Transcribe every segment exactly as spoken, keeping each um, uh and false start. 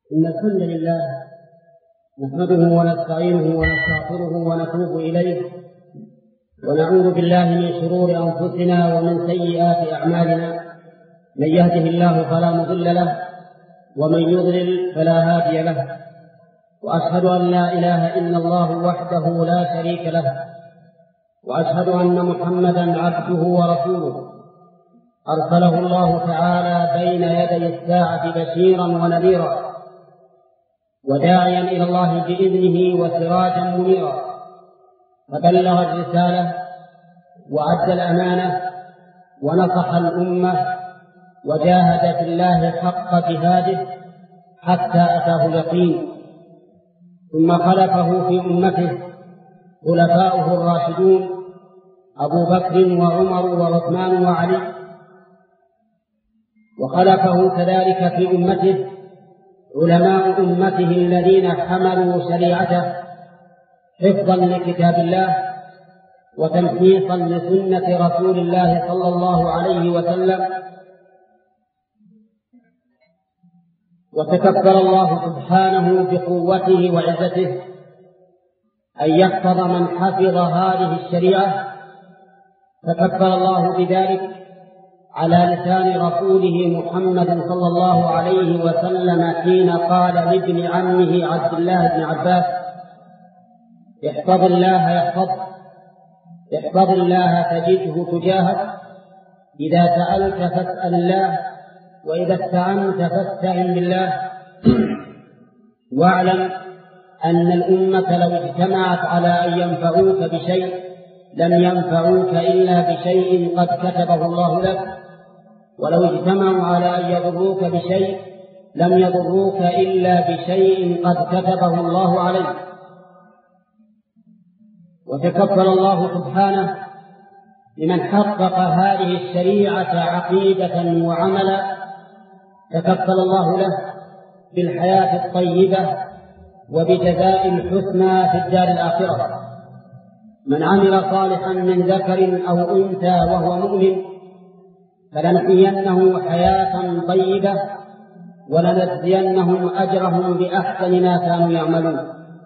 إن الحمد لله نحمده ونستعينه ونستغفره ونتوب إليه، ونعوذ بالله من شرور أنفسنا ومن سيئات أعمالنا. من يهده الله فلا مضل له، ومن يضلل فلا هادي له، وأشهد أن لا إله إلا الله وحده لا شريك له، وأشهد أن محمدا عبده ورسوله أرسله الله تعالى بين يدي الساعة بشيرا ونذيرا، وداعيا إلى الله بإذنه وسراجا منيرا، فبلغ الرسالة وأدى الأمانة ونصح الأمة وجاهد في الله حق جهاده حتى أتاه اليقين. ثم خلفه في أمته خلفاؤه الراشدون أبو بكر وعمر وعثمان وعلي، وخلفه كذلك في أمته علماء أمته الذين حملوا شريعته حفظا لكتاب الله وتمحيصا لسنة رسول الله صلى الله عليه وسلم. وتكفل الله سبحانه بقوته وعزته أن يحفظ من حفظ هذه الشريعة، تكفل الله بذلك على لسان رسوله محمد صلى الله عليه وسلم حين قال لابن عمه عبد الله بن عباس: احفظ الله يحفظك، احفظ الله تجده تجاهك، إذا سألت فاسأل الله، وإذا استعنت فاستعن بالله. واعلم أن الأمة لو اجتمعت على أن ينفعوك بشيء لم ينفعوك إلا بشيء قد كتبه الله لك، ولو اجتمعوا على أن يضروك بشيء لم يضروك إلا بشيء قد كتبه الله عليك. وتكفل الله سبحانه لمن حقق هذه الشريعة عقيدة وعملا، تكفل الله له بالحياة الطيبة وبجزاء الحسنى في الدار الآخرة. من عمل صالحا من ذكر أو أنثى وهو مؤمن فلنحيينه حياة طيبة ولنجزينهم أجرهم بأحسن ما كانوا يعملون.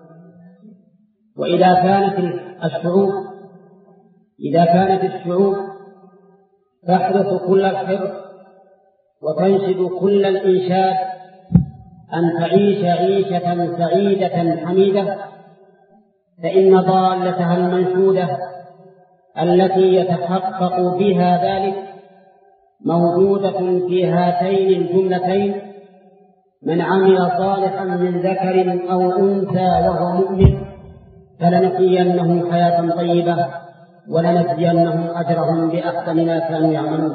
وإذا كانت الشعوب إذا كانت الشعوب تحرص كل الحرص وتنشد كل الإنشاد أن تعيش عيشة سعيدة حميدة، فإن ضالتها المنشودة التي يتحقق بها ذلك موجودة في هاتين الجملتين: من عمل صالحا من ذكر أو أنثى وهو مؤمن فلنحيينهم حياة طيبة ولنجزينهم أجرهم بأحسن ما كانوا يعملون.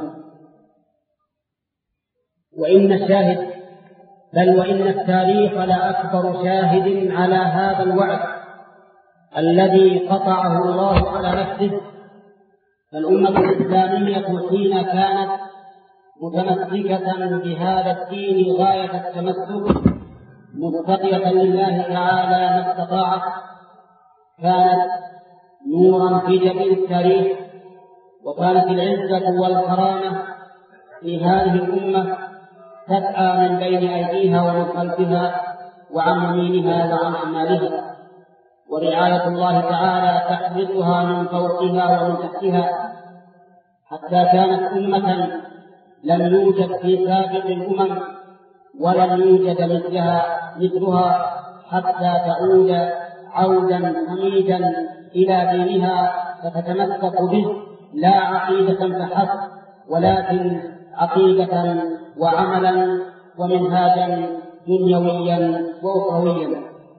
وإن الشاهد بل وإن التاريخ لأكبر شاهد على هذا الوعد الذي قطعه الله على نفسه. فالأمة الإسلامية حين كانت متمسكة بهذا الدين غاية التمسك متقية لله تعالى ما استطاعت، كانت نورا في جبين التاريخ، وكانت العزة والكرامة في هذه الأمة تسعى من بين أيديها ومن خلفها وعن يمينها وعن شمالها، ورعاية الله تعالى تحرسها من فوقها ومن تحتها، حتى كانت أمة لم يوجد في سابق الأمم ولم يوجد مثلها مثلها حتى تعود عودا حميدا إلى دينها فتتمسك به، لا عقيدة فحسب ولكن عقيدة وعملا ومنهاجا دنيويا وأخرويا.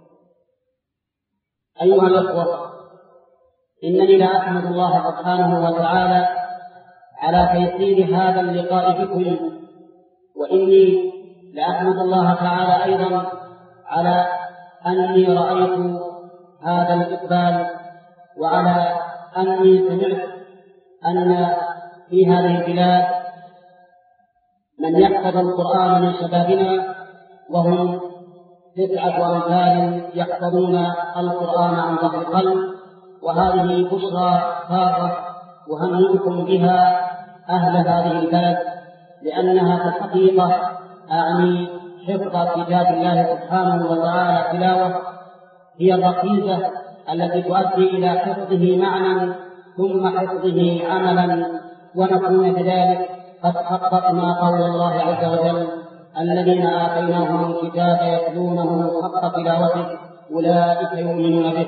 أيها الأخوة، إنني لأحمد الله سبحانه وتعالى على تيسير هذا اللقاء بكم، وإني لأحمد الله تعالى أيضا على أني رأيت هذا الإقبال، وعلى أني سمعت أن في هذه البلاد من يحفظ القرآن من شبابنا، وهم تسعة أمثال يحفظون القرآن عن ظهر قلب، وهذه بشرى خاصة أهنئكم بها أهل هذه البلد، لأنها في الحقيقة أعني حفظ كتاب الله سبحانه وتعالى تلاوة هي الركيزة التي تؤدي إلى حفظه معنى ثم حفظه عملا، ونكون بذلك قد حققنا قول الله عز وجل: الذين آتيناهم الكتاب يتلونه حق تلاوته أولئك يؤمنون به.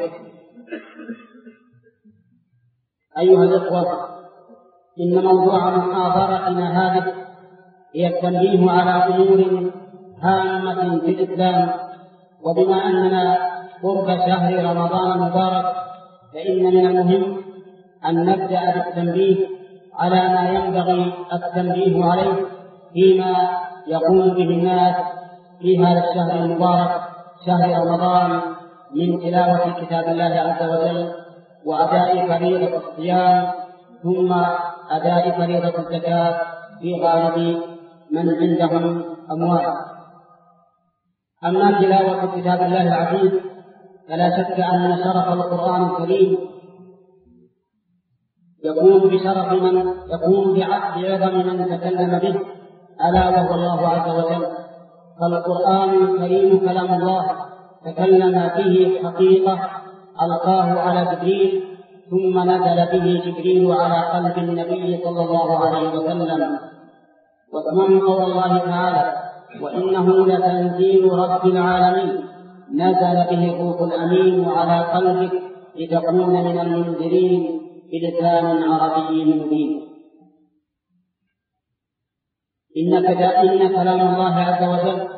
أيها الإخوة، إن موضوع محاضرتنا هذه هي التنبيه على أمور هامة في الإسلام، وبما أننا قرب شهر رمضان المبارك فإن من المهم أن نبدأ بالتنبيه على ما ينبغي التنبيه عليه فيما يقوم به الناس في هذا الشهر المبارك شهر رمضان من تلاوة كتاب الله عز وجل، وأداء فريضة الصيام، ثم أداء فريضة الزكاة في غالب من عندهم أموال. أما تلاوة كتاب الله العزيز فلا شك أن شرف القرآن الكريم يكون بشرف من يكون بعظم من تكلم به، ألا وهو الله عز وجل. فالقرآن الكريم كلام الله تكلم به حقيقة ألقاه على جبريل، ثم نزل به جبريل على قلب النبي صلى الله عليه وسلم. وتمام قول الله تعالى: وإنه لتنزيل رب العالمين نزل به الروح الأمين على قلبك لتكون من المنذرين بلسان عربي مبين. إن كلام الله عز وجل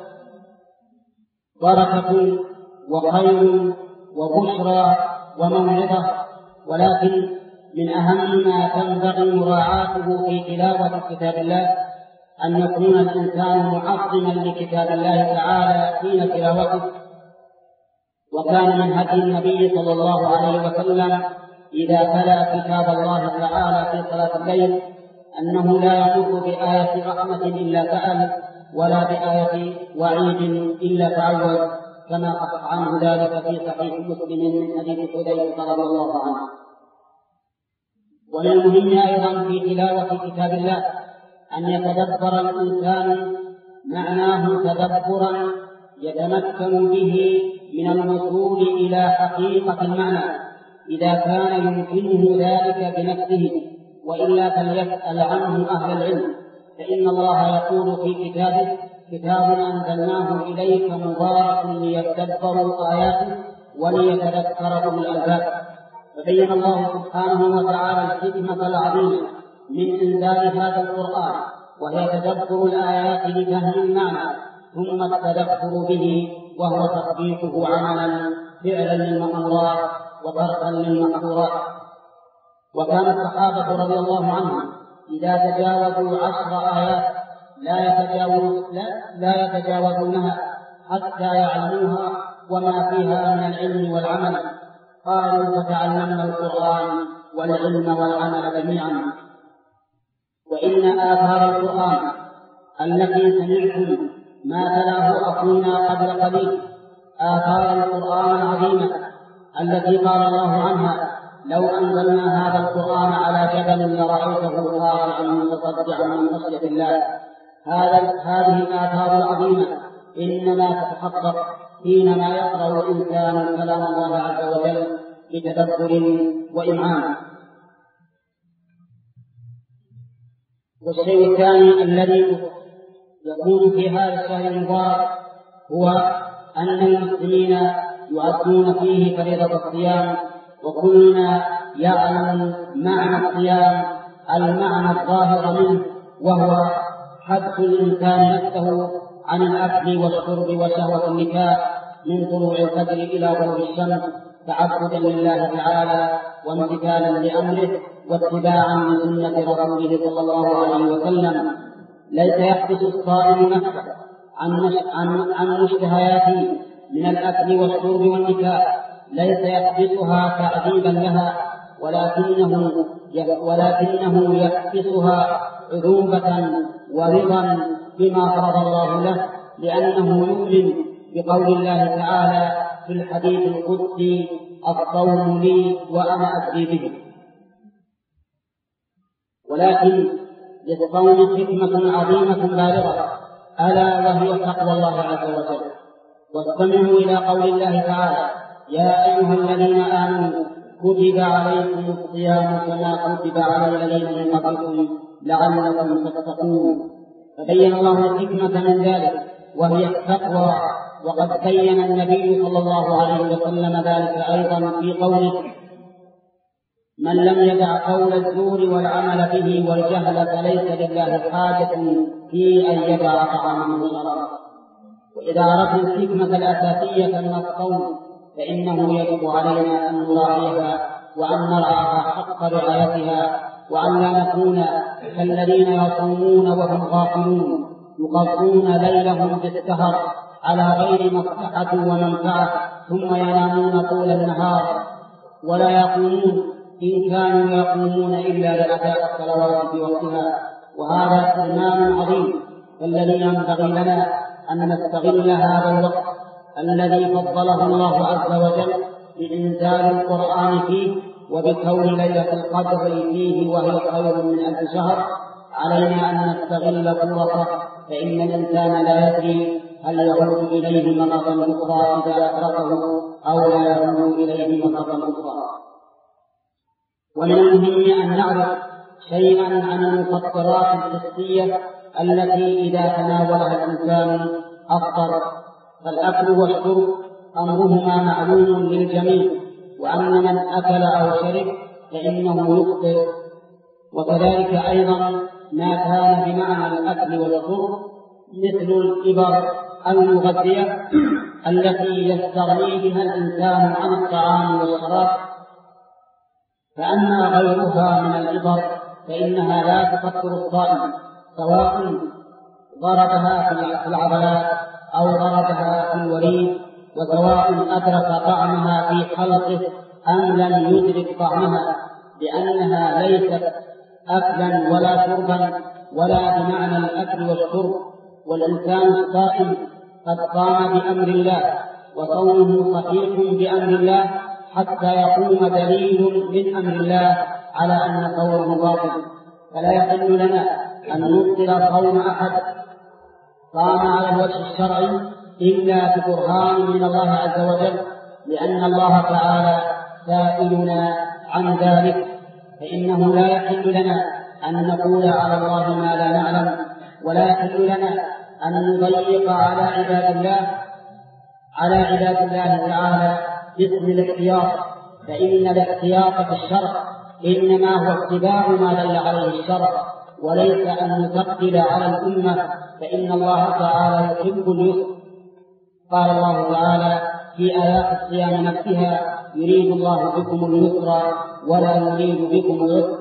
بركة وخير وبشرى وموعظة، ولكن من أهم ما تنبغي مراعاته في تلاوة كتاب الله أن يكون الإنسان معظما لكتاب الله تعالى حين تلاوته. وكان من هدي النبي صلى الله عليه وسلم إذا تلا كتاب الله تعالى في صلاة الليل أنه لا يمر بآية رحمة إلا سأل، ولا بآية وعيد إلا تعوذ، كما صح عنه ذلك في صحيح مسلم من حديث حذيفة رضي الله عنه. ومن المهم أيضا في تلاوة كتاب الله أن يتدبر الإنسان معناه تدبرا يتمكن به من الوصول إلى حقيقة المعنى إذا كان يمكنه ذلك بنفسه، وإلا فليسأل عنه أهل العلم، فإن الله يقول في كتابه: كتاب أنزلناه إليك مبارك ليتدبروا آياته وليتذكر أولو الألباب. فبين الله سبحانه وتعالى الحكمة العظيمة من إنزال هذا القرآن، وهي تدبر الآيات لفهم المعنى ثم التدبر به، وهو تطبيقه عملا فعلا للمأمورات وتركا للمحظورات. وكان الصحابة رضي الله عنهم إذا تجاوزوا عشر آيات لا يتجاوز لا, لا يتجاوزونها حتى يعلموها وما فيها من العلم والعمل. قالوا: فتعلمنا القرآن والعلم والعمل جميعا. وإن آثار القرآن التي سمعتم ما تلاه أخونا قبل قليل آثار القرآن العظيمة التي قال الله عنها: لو أنزلنا هذا القرآن على جبل لرأيته خاشعا متصدعا من خشية الله. هذه الآثار العظيمة إنما تتحقق حينما يقرأ الإنسان كلام الله عز وجل بتدبر وإمعان. والشيء الثاني الذي يكون في هذا الشهر المبارك هو أن المسلمين يؤدون فيه فريضة الصيام، وكلنا يعلم معنى الصيام المعنى الظاهر منه، وهو حبس الإنسان نفسه عن الأكل والشرب وشهوة النكاح من طلوع الفجر إلى غروب الشمس، تعبدا لله تعالى وامتثالا لأمره واتباعا لسنة رسوله صلى الله عليه وسلم. ليس يحبس الصائم نفسه عن عن عن مشتهياته من الأكل والشرب والنكاح، ليس يحبسها تعذيبا لها، ولكنه ولكنه يحبسها عذوبة ورضا بما فرض الله له، لأنه يؤمن بقول الله تعالى في الحديث القدسي: الصوم لي وأنا أجزي به. ولكن للصوم حكمة عظيمة بالغة، ألا وهي تقوى الله عز وجل. واستمعوا إلى قول الله تعالى: يا أيها الذين آمنوا كتب عليكم الصيام كما كتب على الذين من قبلكم لعلكم تتقون. فبين الله الحكمة من ذلك وهي التقوى، وقد بين النبي صلى الله عليه وسلم ذلك أيضا في قوله: من لم يدع قول الزور والعمل به والجهل فليس لله حاجة في أن يدع طعامه وشرابه. وإذا عرفنا الحكمة الأساسية من الصوم فإنه يجب علينا أن نراعيها وأن نرعاها حق رعايتها، وأن لا نكون كالذين يصومون وهم غافلون يقضون ليلهم بالسهر على غير مصلحة ومنفعة، ثم ينامون طول النهار ولا يقومون، إن كانوا يقومون إلا لأداء الصلوات في وقتها، وهذا حرمان عظيم. فالذي ينبغي لنا أن نستغل هذا الوقت الذي فضله الله عز وجل بإنزال القرآن فيه وبكون ليلة القدر فيه وهي خير من ألف شهر. علينا أن نستغل فرصه، فإن الإنسان لا يدري هل يعود إليه مرة أخرى إذا أدركه أو لا يعود إليه مرة أخرى. ومن المهم أن نعرف شيئا عن المفطرات الحسية التي إذا تناولها الإنسان أفطر. فالأكل والشرب أمرهما معلوم للجميع، وأن من أكل أو شرب فإنه يفطر. وكذلك أيضا ما كان بمعنى الأكل والشرب مثل الإبر المغذية التي يستغني بها الإنسان عن الطعام والشراب. فأما غيرها من الإبر فإنها لا تفطر الصائم، سواء ضربها في العضلات أو ضربها في الوريد، وسواء أدرك طعمها في حلقه أم لم يدرك طعمها، لأنها ليست أكلا ولا شربا ولا بمعنى الأكل والشرب. والإنسان الصائم قد قام بأمر الله، وصومه صحيح بأمر الله حتى يقوم دليل من أمر الله على أن صومه باطل. فلا يحل لنا أن نبطل صوم أحد قام على الوجه الشرعي إلا ببرهان من الله عز وجل، لأن الله تعالى سائلنا عن ذلك. فإنه لا يحل لنا أن نقول على الله ما لا نعلم، ولا يحل لنا أن نضيق على عباد الله على عباد الله تعالى باسم الاحتياط، فإن الاحتياط في الشرع إنما هو اتباع ما دل عليه الشرع، وليس أن نثقل على الأمة، فإن الله تعالى يحب اليسر. قال الله تعالى في آيات الصيام نفسها: يريد الله بكم اليسر ولا يريد بكم العسر.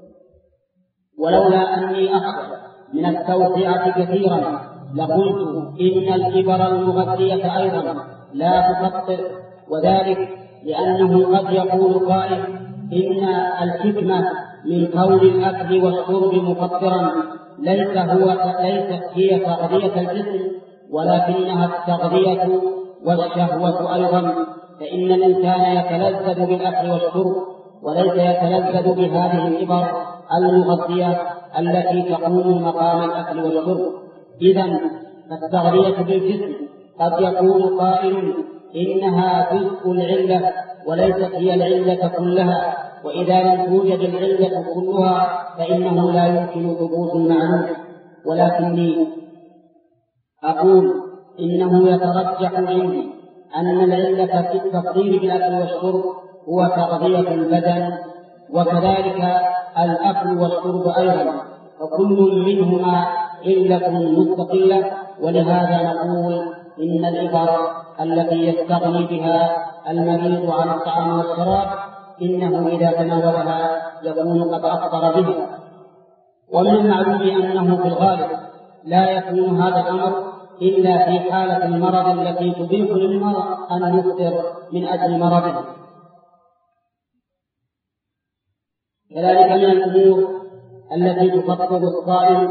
ولولا أني أخشى من التوسعة كثيرا لقلت إن الإبر المغذية أيضا لا تفطر، وذلك لأنه قد يقول قائل إن الحكمة من كون الأكل والشرب مفطرا ليس هو ليست هي تغذية الجسم، ولكنها التغذية والشهوة أيضا. فإن الإنسان يتلذذ بالأكل والشرب وليس يتلذذ بهذه الإبر المغذية التي تقوم مقام الأكل والشرب. إذن فالتغذية بالجسم قد يكون قائل إنها جزء العلة وليست هي العلة كلها، وإذا لم توجد العلة كلها فإنه لا يمكن ثبوت المعلوم. ولكني أقول إنه يترجح عندي أن العلة في التفضيل بالأكل والشرب هو تغذية البدن، وكذلك الأكل والشرب أيضا، فكل منهما علة مستقلة. ولهذا نقول إن الإبر التي يستغني بها المريض عن الطعام والشراب إنه إذا تناولها يكون قد أفطر بها. ومن المعلوم أنه في الغالب لا يكون هذا الأمر إلا في حالة المرض التي تبيح للمرء أن يفطر من أجل مرضه. كذلك من الأمور التي تفطر الصائم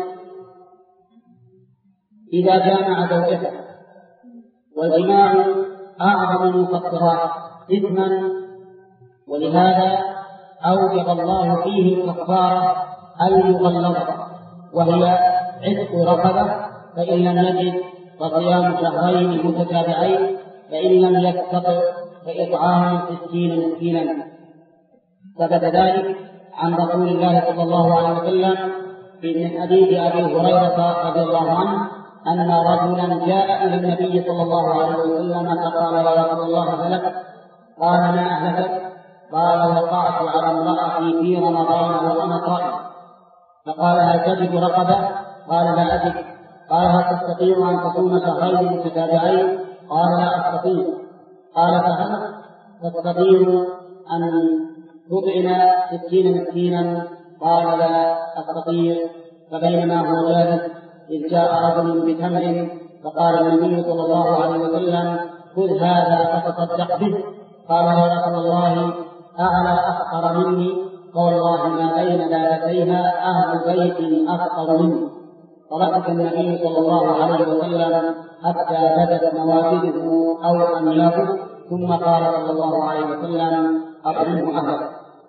إذا جامع زوجته، والجماع أعظم المفطرات إثما، ولهذا أوجب الله فيه الكفارة المغلظة، وهي عتق رقبة فإن لم يجد فصيام شهرين متتابعين، فإن لم يستطع فإطعام ستين مسكينا. ثبت ذلك عن رسول الله صلى الله عليه وسلم في حديث أبي هريرة رضي الله عنه أن رجلا جاء إلى النبي صلى الله عليه وسلم فقال: يا رسول الله هلكت. قال: ما أهلكت؟ قال: وقعت على امرأتي في رمضان وأنا صائم. فقال: هل تجد رقبة؟ قال: لا أجد. قال: هل تستطيع أن تصوم شهرين متتابعين؟ قال: لا أستطيع. قال: فهل تستطيع أن تطعم ستين مسكينا؟ قال: لا أستطيع. فبينما هو جالس إذ جاء رجل بتمر، فقال النبي صلى الله عليه وسلم: خذ هذا فتصدق به. قال: يا رسول الله، أعلى أفقر مني؟ فوالله ما بين لابتيها أهل بيت أفقر مني. فضحك النبي صلى الله عليه وسلم حتى بدت نواجذه أو أنيابه، ثم قال صلى الله عليه وسلم: أطعمه أهلك.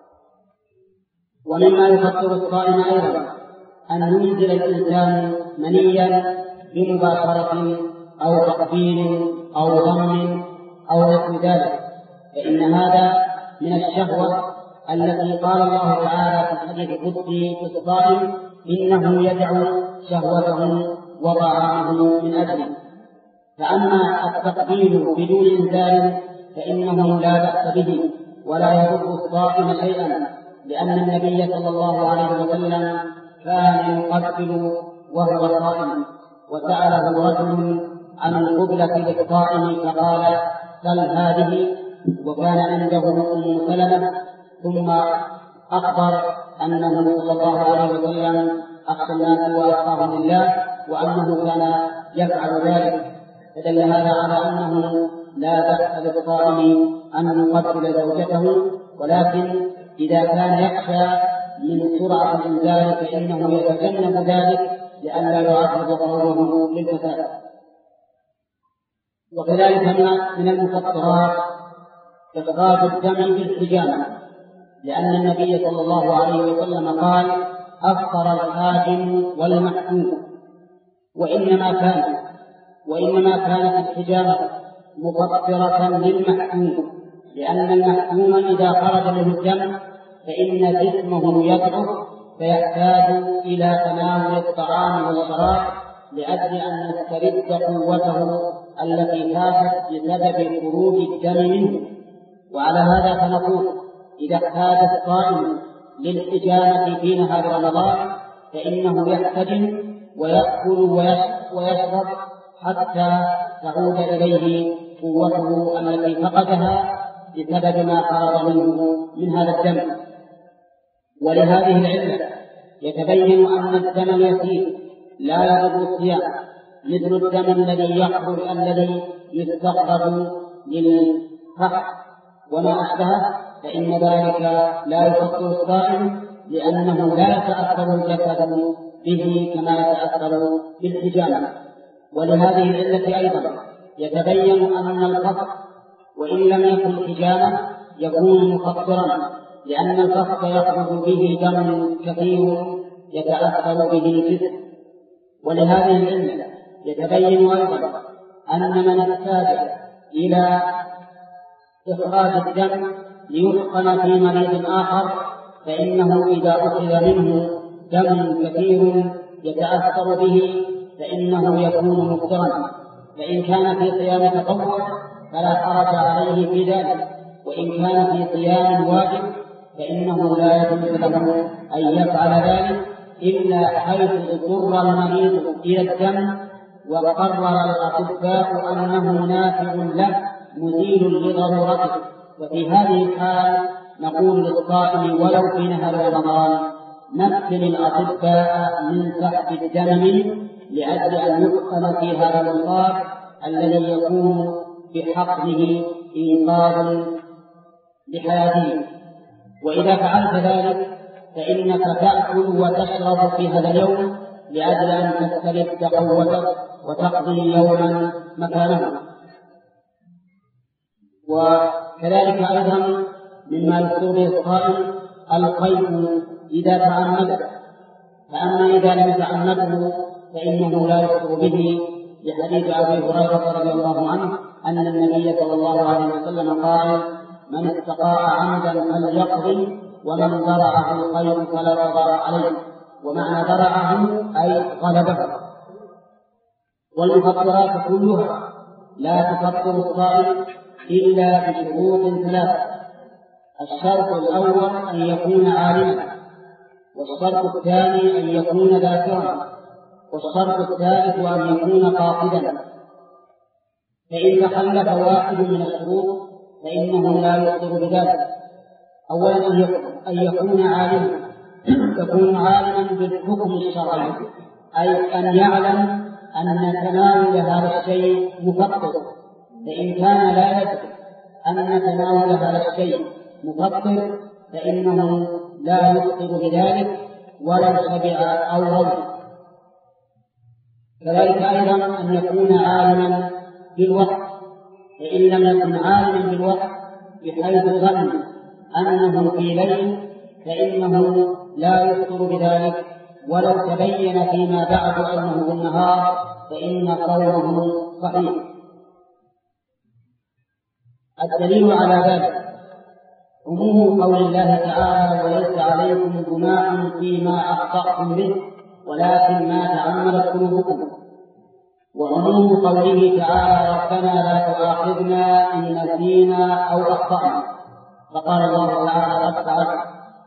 ومما يفطر الصائم أيضا أن ينزل الإنسان منيا بمباشرة أو تقبيل أو ضم أو نحو ذلك، فإن هذا من الشهوة التي قال الله تعالى في الحديث القدسي في الصائم: إنه يدعو شهوته وطعامه من أجله. فأما التقبيل بدون إنزال فإنه لا بأس به ولا يضر الصائم شيئا، لأن النبي صلى الله عليه وسلم كان يقبل وهو صائم، وسأله رجل عن القبلة للصائم فقال: سل هذه. وكان عنده أم سلمة، ثم أخبر أنه صلى الله عليه وسلم أخشى الناس وأتقاهم لله، وأنه كان يفعل ذلك، فدل هذا على أنه لا بأس للصائم أن يقبل زوجته، ولكن إذا كان يخشى من سرعة الإنزال فإنه يتجنب ذلك لئلا يعرض قوله للفساد. وكذلك من المفطرات إخراج الدم بالحجامة، لأن النبي صلى الله عليه وسلم قال: أفطر الحاجم والمحجوم. وإنما كان وإنما كانت الحجامة مفطرة للمحجوم، لأن المحجوم إذا خرج منه الدم فإن جسمه يضعف فيحتاج إلى تناول الطعام والشراب لأجل أن يسترد قوته التي فاتت بسبب خروج الدم منه. وعلى هذا فنقول: إذا احتاج الصائم للحجامة في نهار رمضان فإنه يحتجم ويأكل ويشرب حتى تعود إليه قوته التي فقدها بسبب ما خرج منه من هذا الدم. ولهذه العلة يتبين أن الدم اليسير لا يضر الصيام، مثل الدم الذي يخرج الذي يستخرج للفحم وما أشبهه، فإن ذلك لا يفطر الصائم، لأنه لا يتأثر الجسد به كما يتأثر بالحجامة. ولهذه العلة أيضا يتبين أن الفطر وإن لم يكن حجامة يكون مفطرا، لأن الفطر يخرج به دم كثير يتأثر به الجسم. ولهذه العلة يتبين أيضا أن من احتاج إلى إخراج الدم ليحقن في مريض آخر فإنه إذا أخذ منه دم كثير يتأثر به فإنه يكون مفطرا، فإن كان في صيام تطوع فلا حرج عليه في ذلك، وإن كان في صيام واجب فإنه لا يجوز له أن يفعل ذلك إلا حيث اضطر المريض إلى الدم وقرر الأطباء أنه نافع له مزيل لضرورته. وفي هذه الحال نقول للصائم ولو في نهار رمضان: مكن الأطباء من سحب الدم منه لأجل أن يحقن في هذا المصاب الذي يكون بحقنه إنقاذ لحياته. وإذا فعلت ذلك فإنك تأكل وتشرب في هذا اليوم لأجل أن تسترد قوتك وتقضي يوما مكانه. وكذلك أيضا مما يفطر به الصائم القيء إذا تعمد، فأما إذا لم يتعمده فإنه لا يفطر به، لحديث أبي هريرة رضي الله عنه أن النبي صلى الله عليه وسلم قال: من استقاء عمدا فليقضي، ومن ذرعه الخير فلا يضرع عليه. ومعنى ذرعه أي غلبه. والمفطرات كلها لا تفطر الصائم إلا بشروط ثلاثة: الشرط الأول أن يكون عالما، والشرط الثاني أن يكون ذاكرا، والشرط الثالث أن يكون قاصدا. فإن تخلف واحد من الشروط فإنه لا يفطر بذلك. أولا أن يكون عالما، يكون عالما بالحكم الشرعي، أي أن يعلم أن تناول هذا الشيء مفطر. فإن كان لا يدري أن تناول هذا الشيء مفطر فإنه لا يفطر بذلك ولو شبع أو روى. كذلك أيضا أن يكون عالما بالوقت، فإن لم يكن عالما بالوقت بحيث ظن أنه في ليل فإنه لا يفطر بذلك، ولو تبين فيما بعد أنه بالنهار فإن صومه صحيح. الدليل على ذلك عموم قول الله تعالى: وليس عليكم جناح فيما أخطأتم به ولكن ما تعمدت قلوبكم. وعموم قوله تعالى: ربنا لا تؤاخذنا إن نسينا أو أخطأنا، فقال الله تعالى: قد فعلت.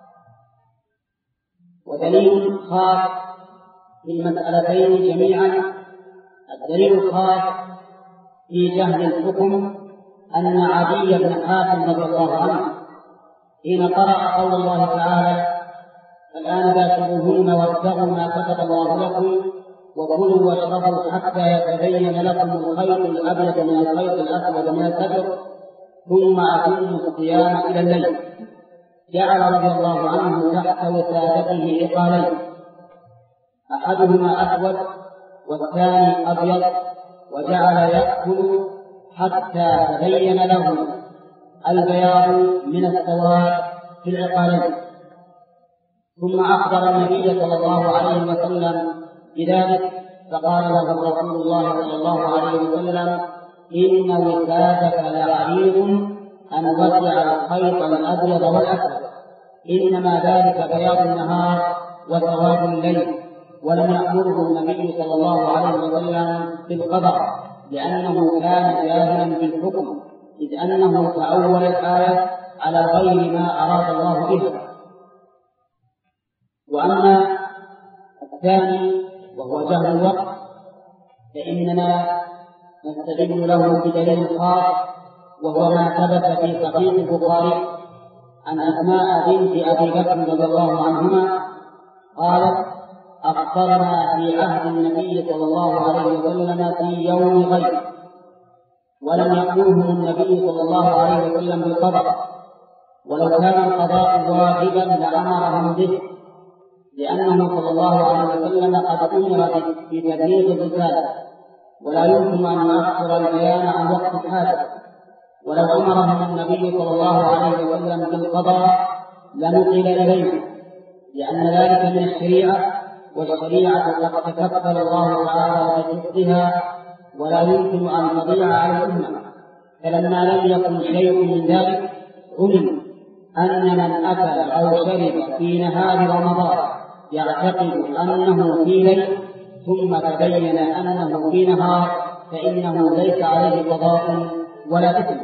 ودليل خاص في المسألتين جميعا: الدليل الخاص في جهل الحكم أن عدي بن حاتم رضي الله عنه حين قرأ قول الله تعالى: الآن باشروهن وابتغوا ما كتب الله لكم وكلوا واشربوا حتى يتبين لكم الخيط الأبيض من الخيط الأسود من الفجر ثم أتموا الصيام إلى الليل، جعل رضي الله عنه تحت وسادته عقالين، أحدهما أسود والثاني أبيض، وجعل يأكل حتى تبين له البياض من السواد في العقالين. ثم أخبر النبي صلى الله عليه وسلم بذلك، فقال له رسول الله صلى الله عليه وسلم: إن وسادك لعريض أن وسع الخيط الأبيض والأسود، إنما ذلك بياض النهار وسواد الليل. ولم يأمره النبي صلى الله عليه وسلم بالقضاء لأنه كان جاهلا بالحكم، إذ أنه تأول الآية على غير ما أراد الله به. وأما الثاني وهو جهل الوقت فإننا نستدل له بدليل خاص، وهو ما ثبت في صحيح البخاري عن أسماء بنت أبي بكر رضي الله عنهما قالت: أفطرنا في عهد النبي صلى الله عليه وسلم في يوم غيب، ولم يأمرهم النبي صلى الله عليه وسلم بالقضاء، ولو كان القضاء واجبا لأمرهم به، لأنه صلى الله عليه وسلم قد أمر بتبليغ الرسالة، ولا يمكن أن يؤخر البيان عن وقت الحاجة. ولو أمرهم النبي صلى الله عليه وسلم بالقضاء لنقل إليه، لأن ذلك من الشريعة، والشريعة قد تكفل الله تعالى بحفظها ولا يمكن أن تضيع على الأمة. فلما لم يكن شيء من ذلك علم أن من أكل أو شرب في نهار رمضان يعتقد أنه في ليل ثم تبين أنه في نهار فإنه ليس عليه قضاء ولا إثم،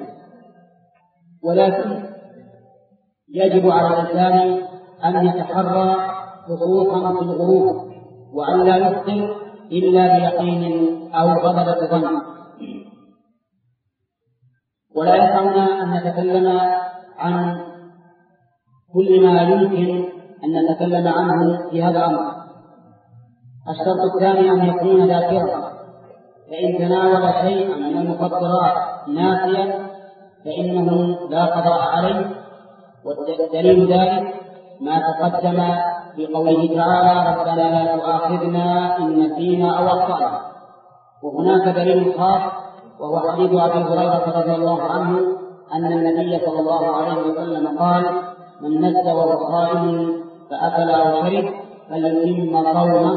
ولكن يجب على الإنسان أن يتحرى خصوصا في الغروب، وأن لا يفطر إلا بيقين أو غلبة ظن. ولا يسعنا أن نتكلم عن كل ما يمكن أن نتكلم عنه في هذا الأمر. الشرط الثاني أن يكون ذاكرا، فإن تناول شيئا من المفطرات ناسيا فإنه لا قضاء عليه. والدليل ذلك ما تقدم في قوله تعالى: ربنا لا تؤاخذنا إن نسينا أو أخطأنا. وهناك دليل خاص وهو حديث أبي هريرة رضي الله عنه أن النبي صلى الله عليه وسلم قال: من نسى وهو صائم فأكل أو شرب فليتم صومه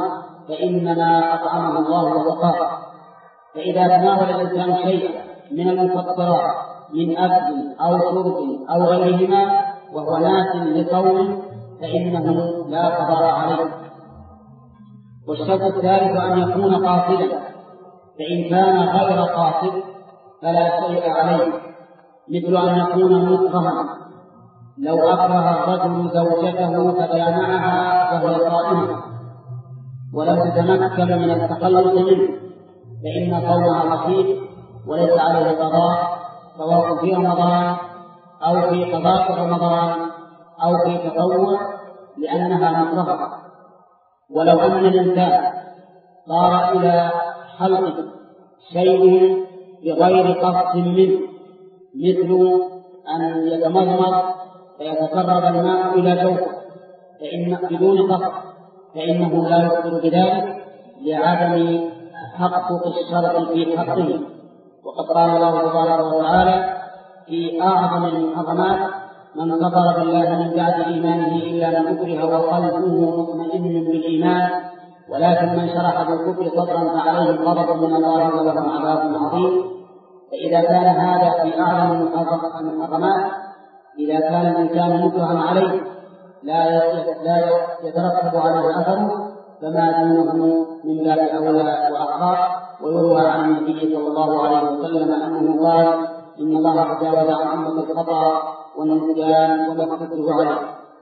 فإنما أطعمه الله ووقاه. فإذا تناول الإنسان شيئا من المفطرات من أكل أو شرب أو غيرهما وهو ناس لصوم فإنه لا قضاء عليه. والشرط الثالث أن يكون قاصدا، فإن كان غير قاصد فلا شيء عليه، مثل أن يكون مكرها، لو أكره الرجل زوجته فجامعها وهي صائمة ولم تتمكن من التخلص منه فإن صومها خفيف وليس عليه قضاء، سواء في رمضان أو في قضاء رمضان أو في تطوع، لأنها مكرهة. ولو أن الإنسان صار إلى حلق شيء بغير قصد منه، مثل أن يتمضمض فيتسرب الماء إلى جوفه فإن بدون قصد فإنه لا يخبر بذلك لعدم تحقق الشرط في حقه. وقد قال الله تبارك وتعالى في أعظم المحرمات: من كفر بالله من بعد إيمانه إلا من أكره وقلبه مطمئن بالإيمان ولكن من شرح بالكفر صدرا فعليهم غضب من الله ولهم عذاب عظيم. فإذا كان هذا في أعظم المحرمات، إذا كان الإنسان مكرها عليه لا يترتب عليه أثره، فما دونه من باب أولى وأخر. ويروى عن النبي صلى الله عليه وسلم أنه قال: إن الله تجاوز عن أمة الخطأ والنسيان وما اقتصره عليه.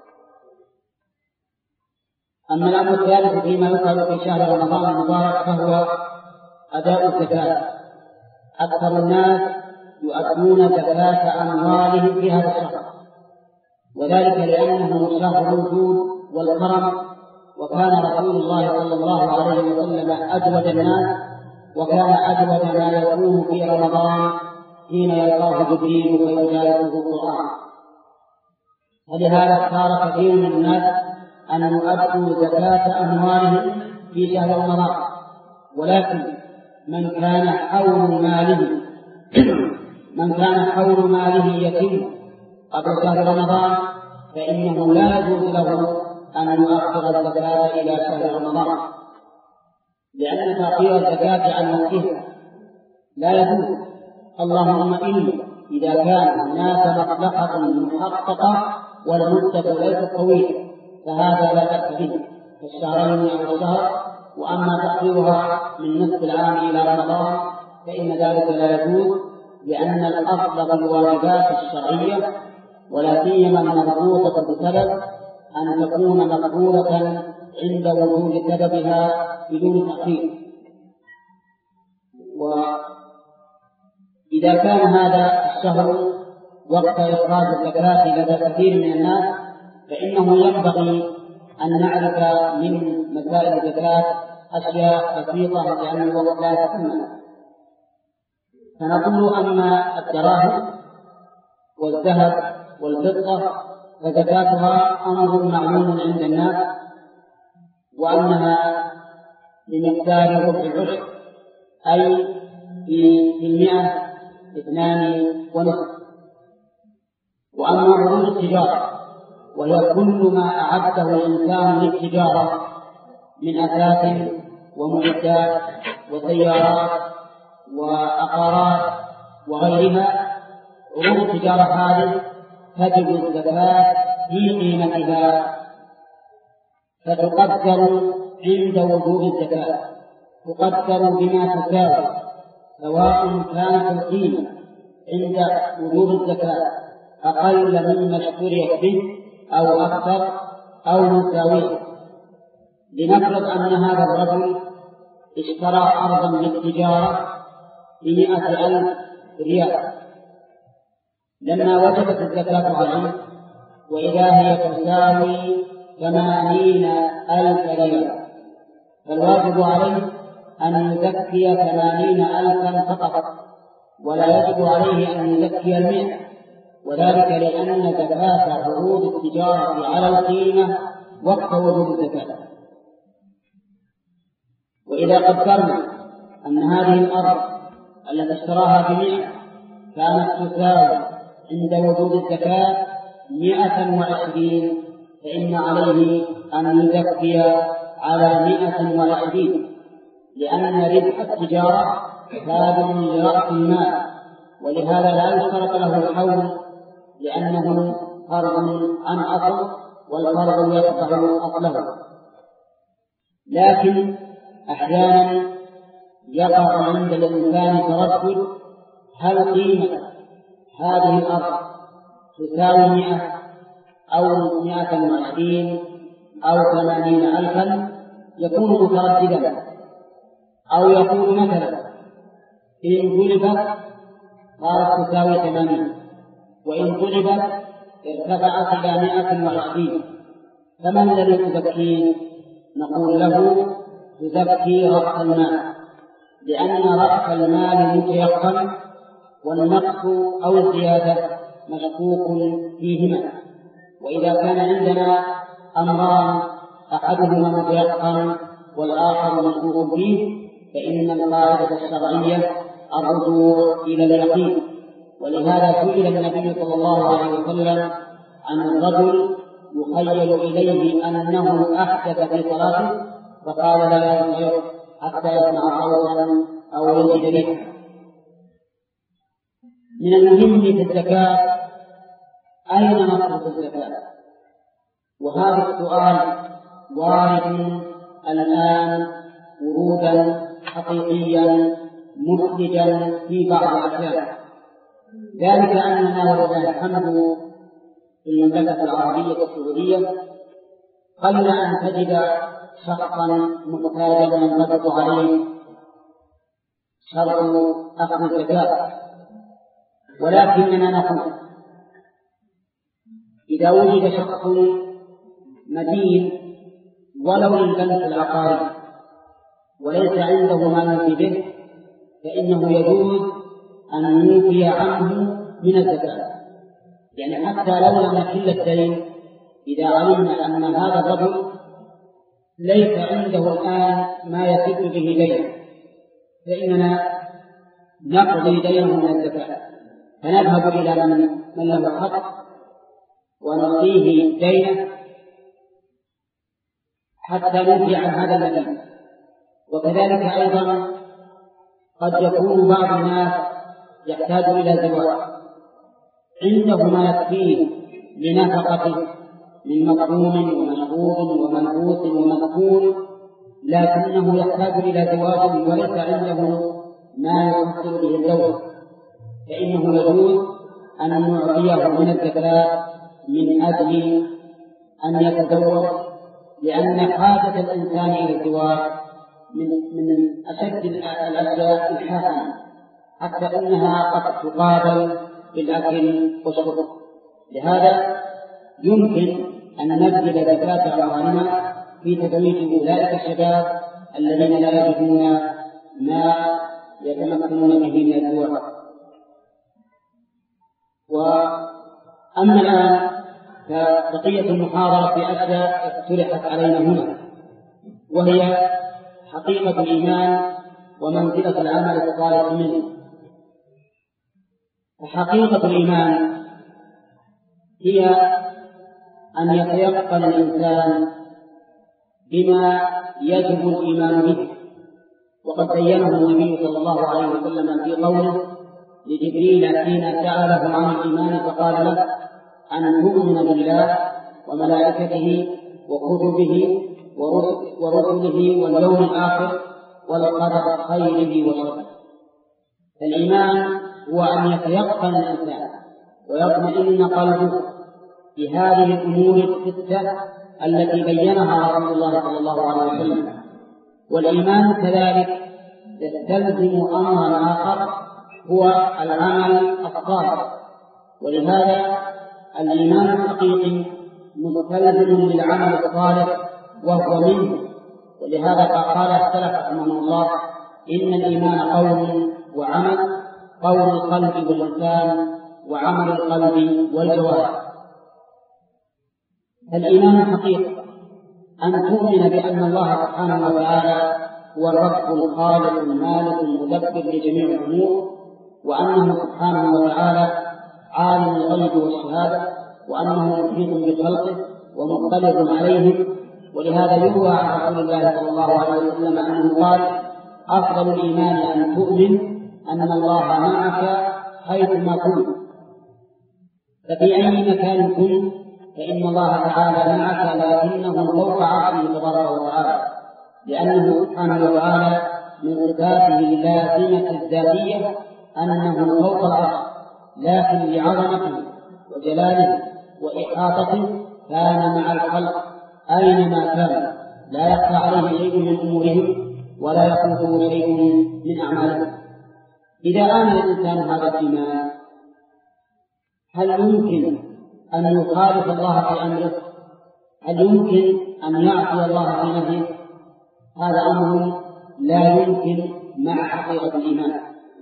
أما الأمر الثالث فيما يفعل في شهر رمضان المبارك فهو أداء الزكاة. أكثر الناس يؤدون زكاة أموالهم في هذا الشهر، وذلك لأنه شهر الجود والكرم، وكان رسول الله صلى الله عليه وسلم أجود الناس، وكان أجود ما يكون في رمضان حين يلقاه جبريل ويجالسه القرآن. ولهذا اختار كثير من الناس أن يؤدوا زكاة أموالهم في شهر رمضان، ولكن من كان حول ماله من كان حول ماله يتم قبل شهر رمضان فإنه لا يجوز له أن يؤخر الزكاة إلى شهر رمضان، لأن تأخير الزكاة عن وقتها لا يجوز، اللهم إلا إذا كان هناك مصلحة محققة والمدة ليست طويلة فهذا لا بأس به كالشهرين أو الشهر. وأما تأخيرها من نصف العام إلى رمضان فإن ذلك لا يجوز، لأن الأصل في الواجبات الشرعية ولا سيما المربوطة بسبب أن تكون مقبولة عند وجود سببها بدون تأخير. وإذا كان هذا الشهر وقت إخراج الزكاة لدى كثير من الناس فإنه ينبغي أن نعرف من مسائل الزكاة أشياء بسيطة لأن الوقت لا يتحمل. فنقول أما الدراهم والذهب والفضة فزكاتها أمر معلوم عند الناس، وأنها بمقدار ربع العشر، أي في المئة اثنان ونصف. وأما عروض التجارة وهي كل ما أعده الإنسان للتجارة من أثاث ومعدات وسيارات وعقارات وغيرها، عروض التجارة هذه تجب الزكاة في قيمتها فتقدر عند وجوب الزكاة، تقدر بما تساوي، سواء كانت القيمة عند وجوب الزكاة أقل مما اشتريت به أو أكثر أو مساوية. لنفرض أن هذا الرجل اشترى أرضا للتجارة بمئة ألف ريال، لما وجبت الزكاة عليه وإذا هي تساوي ثمانين ألف ريال، فالواجب عليه أن يزكي ثمانين ألفا فقط، ولا يجب عليه أن يزكي المئة، وذلك لأن زكاة عروض التجارة على القيمة وقت وجود الزكاة. وإذا قدرنا أن هذه الأرض التي اشتراها بمئة كانت تساوي عند وجود الزكاة مئة وعشرين، فإن عليه أن يزكي على مئة وعشرين، لأن ربح التجارة تابع لرأس المال، ولهذا لا يشترط له الحول، لأنه فرض عن أصل، والفرض يتبع أصله. لكن أحيانا يقع عند الإنسان تردد: هل قيمة هذه الأرض تساوي مئة أو مئة وعشرين أو ثمانين ألفا؟ يكون مترددا، أو يقول مثلا: إن جلبت صارت تساوي ثمانين، وإن جلبت ارتفعت إلى مئة وعشرين، فمن الذي تزكيه؟ نقول له: تزكي رأس المال، لأن رأس المال متيقن، والنقص أو الزيادة مشكوك فيهما. وإذا كان عندنا أمران أحدهما متيقن والآخر مشكوك فيه، فإن القاعدة الشرعية الرجوع إلى اليقين. ولهذا سئل النبي صلى الله عليه وسلم عن الرجل يخيل إليه أنه أحدث في صلاته، فقال: لا ينصرف حتى يسمع صوتا أو يجد ريحا. من المهم في الزكاة: أين نصرف الزكاة؟ وهذا السؤال وارد الآن ورودا حقيقيا مفلجا في بعض الأحيان، ذلك أننا ولله الحمد في المملكة العربية السعودية قل أن تجد شخصا محتاجا ينضبط عليه شرط أخذ الزكاة، ولكننا نقول: إذا وجد شخص مدين ولو للبنك العقاري وليس عنده ما يوفي به، فإنه يجوز أن يوفي عنه من الزكاة. يعني حتى لو لم يحل الدين، إذا علمنا أن هذا الرجل ليس عنده الآن ما يسد به دينه، فإننا نقضي دينه من الزكاة، فنذهب إلى من, من له حق ونعطيه دينه حتى نوفي عن هذا المدين. وكذلك أيضا قد يكون بعض الناس يحتاج إلى زواج، عنده ما يكفيه لنفقته من مطعوم ومشروب وملبوس ومسكون، لكنه يحتاج إلى زواج وليس عنده ما يحصل به الزوج، فإنه يجوز أن نعطيه من الزكاة من أجل أن يتزوج، لأن حاجة الإنسان إلى الزواج من من أشد الأشياء الحاسمة، حتى أنها قد تقابل بالأكل والشرب. لهذا يمكن أن نبذل زكاة أموالنا في تزويج أولئك الشباب الذين لا يجدون ما يتمكنون به من الزواج. وأما الآن فبقية المحاضرة في أشياء اقترحت علينا هنا، وهي حقيقة الإيمان ومنزلة العمل الصالح منه. وحقيقة الإيمان هي أن يتيقن الإنسان بما يجب الإيمان به، وقد بينه النبي صلى الله عليه وسلم في قوله لجبريل حين سأله عن الإيمان فقال له: أن تؤمن بالله وملائكته وكتبه ورسله واليوم الآخر والقدر خيره وشره. الإيمان هو أن يتيقن الإنسان ويطمئن قلبه بهذه الأمور الستة التي بينها رسول الله صلى الله عليه وسلم. والإيمان كذلك يستلزم أمرا آخر هو العمل الصالح، ولهذا الإيمان الحقيقي مستلزم للعمل الصالح وهو منه. ولهذا قال السلف رحمه الله: إن الإيمان قول وعمل، قول القلب واللسان وعمل القلب والجوارح. الإيمان الحقيقي أن تؤمن بأن الله سبحانه وتعالى هو الرب الخالق المالك المدبر لجميع الأمور، وأنه سبحانه وتعالى عالم الغيب والشهادة، وأنه محيط بخلقه ومطلع عليهم، ولهذا يروى عن رسول الله صلى الله عليه وسلم أنه قال: أفضل الإيمان أن تؤمن أن الله معك حيثما كنت، ففي أي مكان كنت فإن الله تعالى معك، لكنه فوق عرشه تبارك وتعالى، لأنه سبحانه وتعالى من صفاته اللازمة الذاتية أنه فوق العرش، لكن لعظمته وجلاله وإحاطته كان مع الخلق أينما كان، لا يخفى عليه شيء من أمورهم ولا يخلفه شيء من أعمالهم. إذا آمن الإنسان هذا الإيمان، هل يمكن أن يخالف الله في أمره؟ هل يمكن أن يعصي الله في نهيه؟ هذا أمر لا يمكن مع حقيقة الإيمان.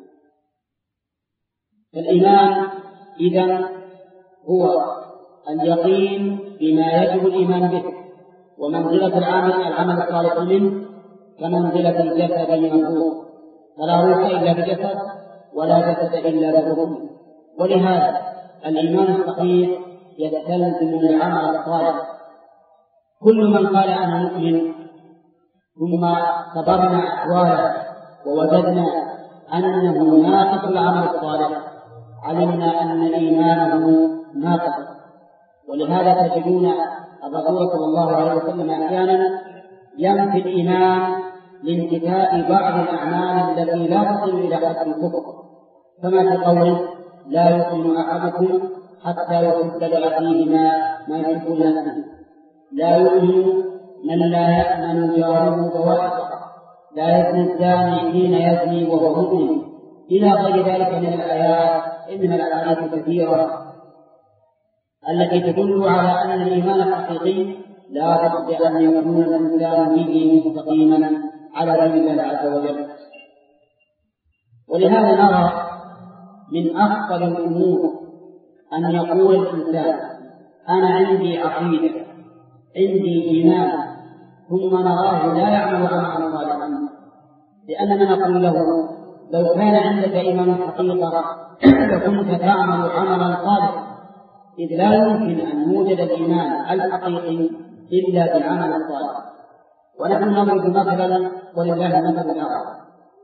فالإيمان إذن هو اليقين بما يجب الإيمان به، ومنزلة العمل العمل الصالح منه كمنزلة الجسد من الروح، فلا روح إلا بجسد ولا جسد إلا بروح. ولهذا الإيمان الصحيح يستلزم العمل الصالح. كل من قال أنا مؤمن ثم صبرنا أحواله ووجدنا أنه ناقص العمل الصالح، علمنا أن إيمانه ناقص. ولهذا تجدون الرسول صلى الله عليه وسلم أحيانا ينفي الإيمان لانتفاء بعض الأعمال التي لا تصل إلى حد الكفر، كما في قوله: لا يؤمن أحدكم حتى يحب لأخيه ما ما يحب لنفسه. لا يؤمن من لا يأمن جاره بوائقه، لا يزني الزاني حين يزني وهو مؤمن، إلى غير ذلك من الآيات من الأحاديث الكثيرة التي تدل على أن الإيمان الحقيقي لا بد أن يكون الإنسان به مستقيما على دين الله عز وجل. ولهذا نرى من أخطر الأمور أن يقول الإنسان: أنا عندي عقيدة، عندي إيمان، ثم نراه لا يعمل عملا صالحا. لأننا نقول له: لو كان عندك إيمان حقيقة لكنت تعمل عملا صالحا، إذ لا يمكن أن يوجد الإيمان الحقيقي إلا بالعمل الصالح. ونحن نضرب مثلا ولله مثل الآخر.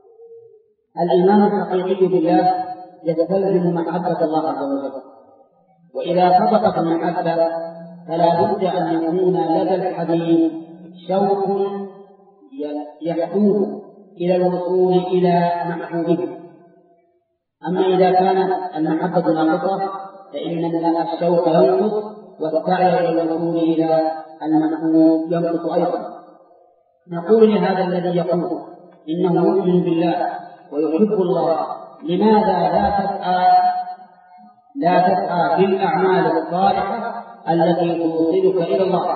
الإيمان الحقيقي بالله يستلزم محبة الله عز وجل، وإذا صدقت المحبة فلا بد أن يكون لدى الحبيب شوق يحدوه إلى الوصول إلى محبوبه. أما إذا كانت المحبة ناقصة فإن الشوق ينقص، والسعي إلى الوصول إلى المحبوب ينقص أيضا. نقول لهذا الذي يقول إنه يؤمن بالله ويحب الله: لماذا لا تسعى لا تسعى بالأعمال الصالحة التي توصلك إلى الله؟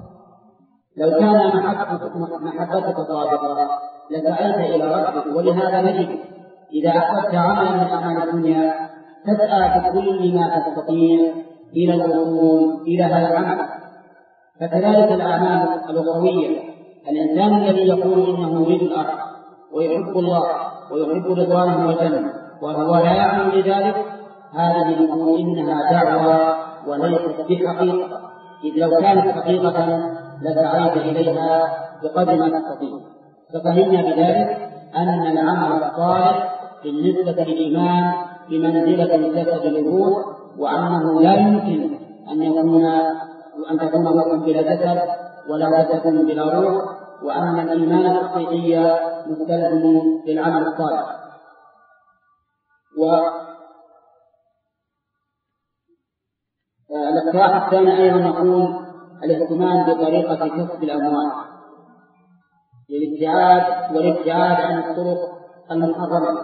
لو كان محبتك صادقة لسعيت إلى ربك. ولهذا نجد إذا أحببت عملا من أعمال الدنيا تسعى بكل ما تستطيع إلى الوصول إلى هذا العمل. فكذلك الأعمال الأخروية، الإنسان الذي يقول إنه يريد الأرض ويحب الله ويحب رضوانه والجنة وهو لا يعمل لذلك، هذه نقول إنها دعوة وليست بحقيقة، إذ لو كانت حقيقة لسعيت إليها بقدر ما تستطيع. ففهمنا بذلك أن العمل الصالح بالنسبة للإيمان بمنزلة الجسد للروح، وأنه لا يمكن أن يكون أن تكون روح بلا جسد ولا جسد بلا روح، وأن الإيمان الحقيقي مستلزم للعمل الصالح. والاقتراح الثاني أيضا نقول الاهتمام بطريقة كسب الأموال للابتعاد والابتعاد عن الطرق المحرمة.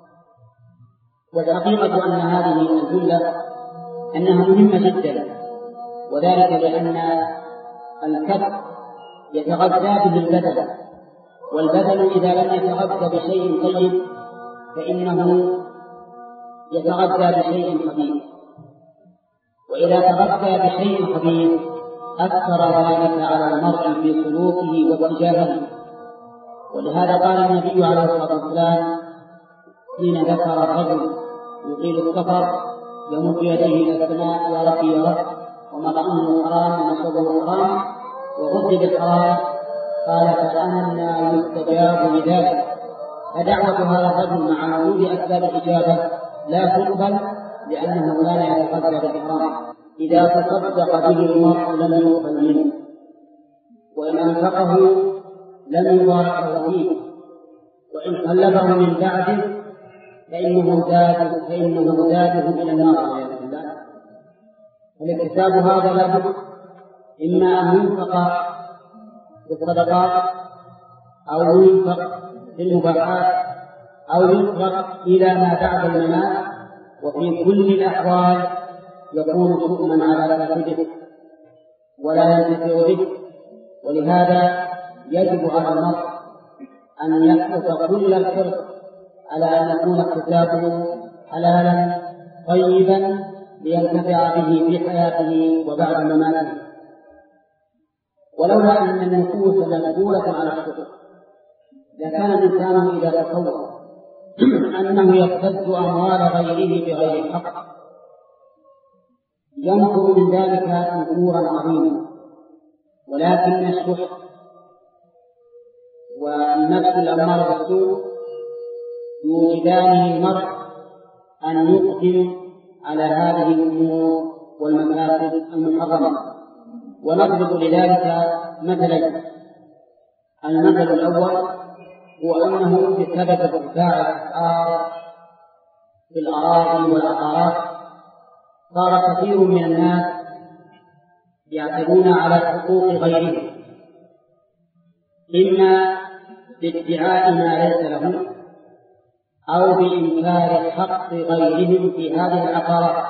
والحقيقة أن هذه الجملة أنها مهمة جدا، وذلك لأن الكسب يتغذى به البدن، والبدن إذا لم يتغذى بشيء طيب فإنه يتغذى بشيء خبيث، وإذا تغذى بشيء خبيث أثر ذلك على المرء في سلوكه واتجاهه. ولهذا قال النبي عليه الصلاة والسلام حين ذكر الرجل يطيل السفر يمد يديه إلى السماء: يا ربي يا رب، ومطعمه حرام ومشربه حرام، وغض بالحرام قال فأنى يستجاب لذلك. فدعوة هذا الرجل مع وجود أسباب الإجابة لا تقبل، لأنه كان يتقدر بالحرام. إذا تصدق به المرء لم يقبل منه، وإن أنفقه لم يبارك له فيه، وإن خلفه من بعده فإنه زاد فإنه زاده إلى النار والعياذ بالله. فالاكتساب هذا لابد إما أن ينفق في الصدقات أو ينفق في المباحات أو ينفق إلى ما بعد الممات، وفي كل الأحوال يكون شؤما على صاحبه ولا ينتفع به. ولهذا يجب على المرء أن يحرص كل الحرص على أن يكون اكتسابه حلالا طيبا لينتفع به في حياته وبعد مماته. ولولا أن النفوس مجبولة على الشكر لكان الإنسان إذا تصور أنه يبتز أموال غيره بغير حق ينفر من ذلك نفورا عظيما. ولكن الشح والنفس الأمارة بالسوء يوجدان للمرء أن يقدم على هذه الأمور والمكاسب المحرمة. ونضرب لذلك مثلين. المثل الأول هو أنه بسبب ارتفاع الأسعار في الأراضي والعقارات صار كثير من الناس يعتدون على حقوق غيرهم، إما بادعاء ما ليس لهم أو بإنكار حق غيرهم في هذه العقارات.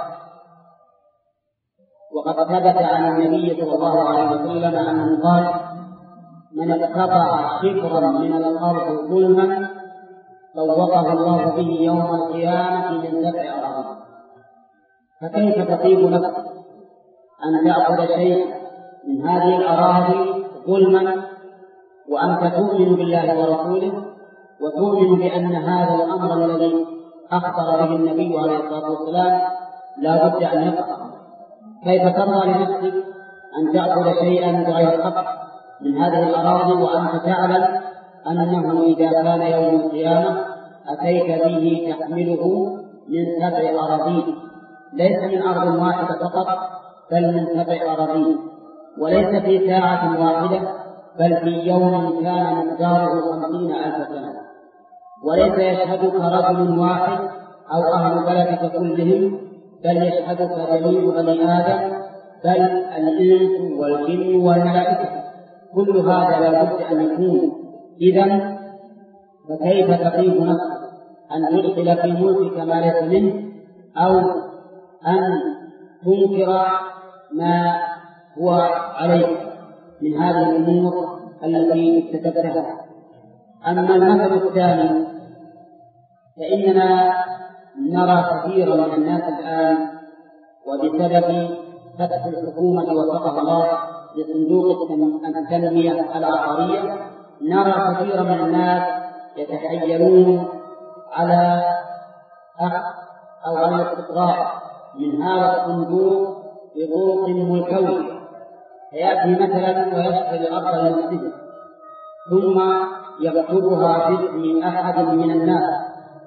وقد ثبت عن النبي صلى الله عليه وسلم أنه قال: من اقتطع شبرا من الأرض ظلما طوقه الله به يوم القيامة من سبع أراضين. فكيف تطيب نفسك أن تأخذ شيء من هذه الأراضي ظلما وأنت تؤمن بالله ورسوله وتؤمن بأن هذا الأمر الذي أخبر به النبي عليه الصلاة والسلام لا بد أن يقع؟ كيف ترضى لنفسك أن تأخذ شيئا بغير حق من هذه الأراضي وأنت تعلم أنه إذا كان يوم القيامة أتيت به تحمله من سبع أراضين، ليس من أرض واحدة فقط بل من سبع أراضين، وليس في ساعة واحدة بل في يوم كان مقداره خمسين ألف سنة. وليس يشهدك رجل واحد أو أهل بلدك كلهم، بل يشهدك جميع بني آدم، بل الإنس والجن والملائكة. كل هذا لا بد أن يكون. إذن فكيف تطيب نفسك أن تدخل في ملكك ما ليس منه أو أن تنكر ما هو عليك من هذه الأمور التي اكتسبتها؟ أما المثل الثاني فإننا نرى كثيرا من الناس الآن، وبسبب فتح الحكومة وفقها الله لصندوق التنمية العقارية، نرى كثيرا من الناس يتحيلون على أخذ أو على الاستقراء من هذا الصندوق بطرق ملكوية. فيأتي مثلا ويشتري الأرض لنفسه ثم يكتبها باسم أحد من الناس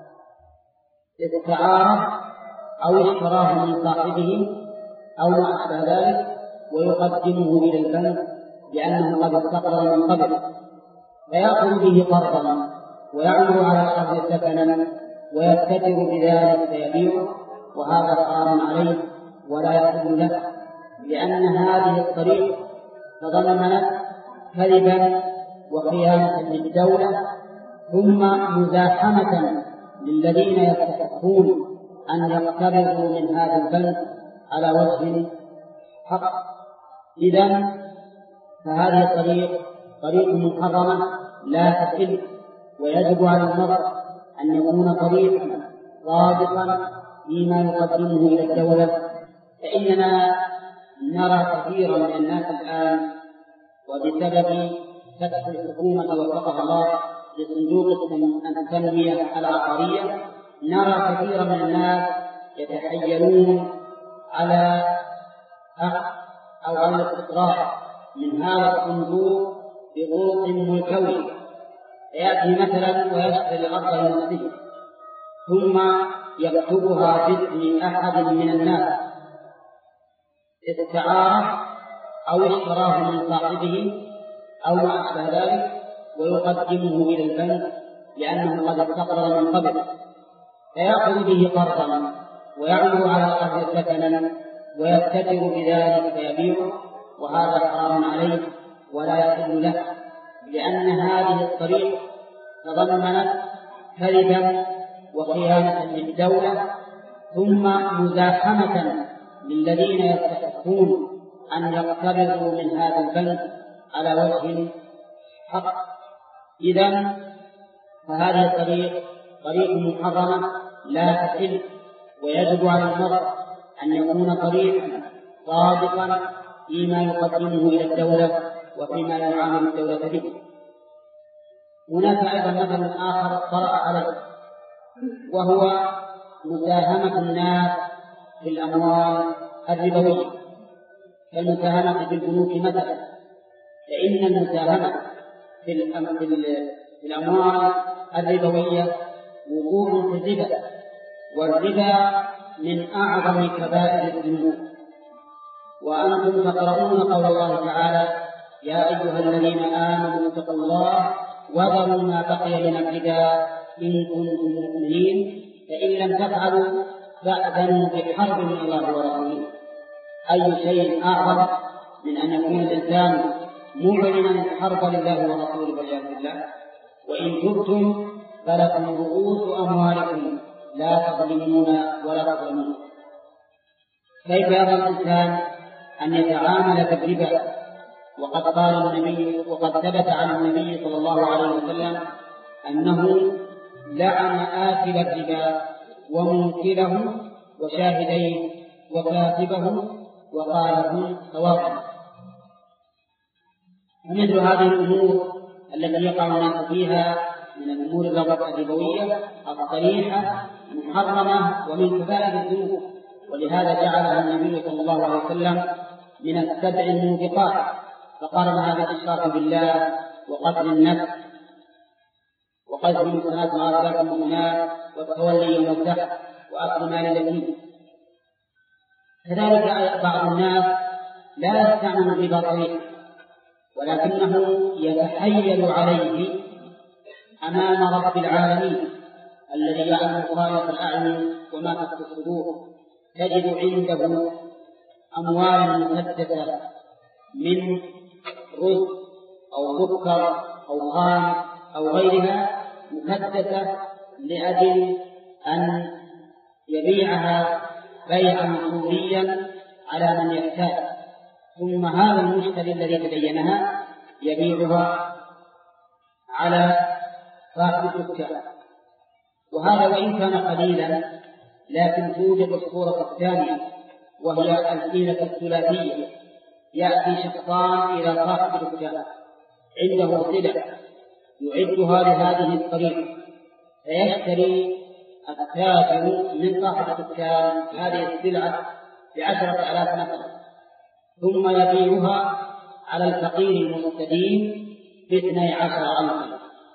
استعارة أو اشتراه من صاحبه أو ما أشبه ذلك، ويقدمه إلى البنك لأنه قد استقر من قبل، فيأخذ به قرضا ويعمل على الأرض سكنا ويستتر بذلك فيبيعه، وهذا حرام عليه ولا يحل له، لأن هذه الطريق تضمنت كذبا وخيانة للدولة ثم مزاحمة للذين يستحقون أن يقترضوا من هذا البنك على وجه حق. إذن فهذه الطريق طريق محرمة لا تحل، ويجب على المرء أن يكون طريقا صادقا فيما يقدمه إلى الدولة. فإننا نرى كثيرا من الناس الآن، وبسبب فتح الحكومة وفقها الله لصندوق التنمية العقارية، نرى كثيرا من الناس يتحيلون على أخذ أو على الاستقراء من هذا الصندوق بطرق ملكوية، فيأتي مثلا ويشتري الأرض لنفسه ثم يكتبها باسم أحد من الناس استعارة أو اشتراه من صاحبه أو ما أشبه ذلك، ويقدمه إلى البنك لأنه قد استقر من قبل، فيأخذ به قرضا ويعمل على الأرض سكنا ويبتدر بذلك فيبيعه، وهذا حرام عليه ولا يحل له، لأن هذه الطريق تضمنت كذبا وخيانة للدولة ثم مزاحمة للذين يستحقون أن يقترضوا من هذا البنك على وجه حق. إذن فهذه الطريق طريق محرمة لا تحل، ويجب على المرء أن يكون طريقا صادقا فيما يقدمه إلى الدولة وفيما يعامل الدولة به. هناك أيضا مثل آخر طرأ عليه، وهو مساهمة الناس في الأموال الربوية كالمساهمة في البنوك مثلا، فإن المساهمة في الأموال الربوية وقوع في الربا، والربا من أعظم كبائر الذنوب. وأنتم تقرؤون قول الله تعالى: يا أيها الذين آمنوا اتقوا الله وذروا ما بقي من الربا إن كنتم مؤمنين فإن لم تفعلوا فأذنوا بحرب من الله ورسوله. أي شيء أعظم من أن يكون الإنسان معلنا الحرب لله ورسوله والعياذ بالله؟ وإن تبتم فلكم رؤوس أموالكم لا تظلمون ولا تظلمون. كيف يرى الإنسان أن يتعامل بالربا وقد قال النبي وقد ثبت عن النبي صلى الله عليه وسلم أنه لعن آكل الربا وموكله وشاهديه وكاتبه وقال هم سواء. ومثل هذه الأمور التي يقع الناس فيها من الأمور الربوية الصريحة محرمة ومن كبائر الذنوب، ولهذا جعلها النبي صلى الله عليه وسلم من السبع الموبقات، فقارنها بالإشراك بالله وقتل النفس وقذف المحصنات وغسل المؤمنات والتولي يوم الزحف وأكل مال اليتيم. كذلك بعض الناس لا يستعمل الربا طريقا، ولكنه يتحيل عليه أمام رب العالمين الذي يعلم خائنة الأعين وما تخفي الصدور. تجد عنده أموال مكدسة من رز أو سكر أو خام أو غيرها مكدسة لأجل أن يبيعها بيعا صوريا على من يحتاج، ثم هذا المشتري الذي تدينها يبيعها على صاحب الدكان. وهذا وإن كان قليلا لكن توجد الصورة الثانية وهي الحيلة الثلاثية. يأتي شخصان إلى صاحب الدكان عنده سلع يعدها لهذه الطريقة، فيشتري التاجر من صاحب الدكان هذه السلعة بعشرة آلاف نفر، ثم يبيعها على الفقير المستدين باثني عشر ألفا،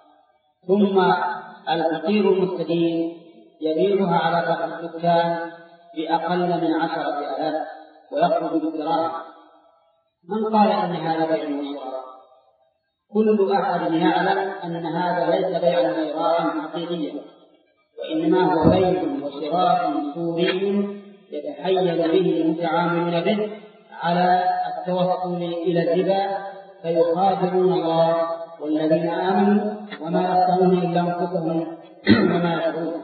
ثم الفقير المستدين يبيعها على صاحب الدكان بأقل من عشرة آلاف ويخرج بالدراهم. من قال إن هذا بيع وشراء؟ كل أحد يعلم أن هذا ليس بيعا وشراء حقيقيا، وإنما هو بيع وشراء صوري يتحيل به المتعاملون به على التوصل إلى الربا، فيخادعون الله والذين آمنوا وما يخدعون إلا أنفسهم وما يشعرون.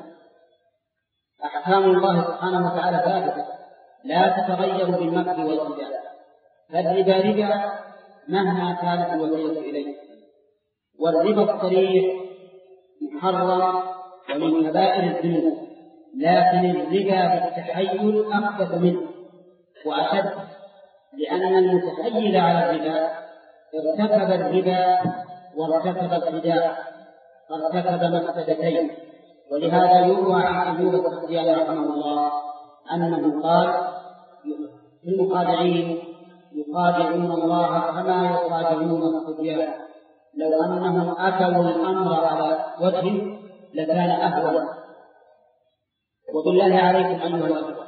أحكام الله سبحانه وتعالى ثابتة لا تتغير بالمكر والخداع، فالربا ربا مهما كانت الوسيلة إليه، والربا الصريح محرم ومن كبائر الذنوب، لكن الربا بالتحيل أخبث منه وأشد، لأن المتحيل على الربا ارتكب الربا وارتكب الخداع فارتكب مفسدتين. ولهذا يروى عن أيوب السختياني رحمه الله أنه قال في المخادعين: يخادعون الله كما يخادعون الصبيان، لو أنهم أتوا الأمر على وجهه لكان أهون. وبالله عليكم أيها الأخوة،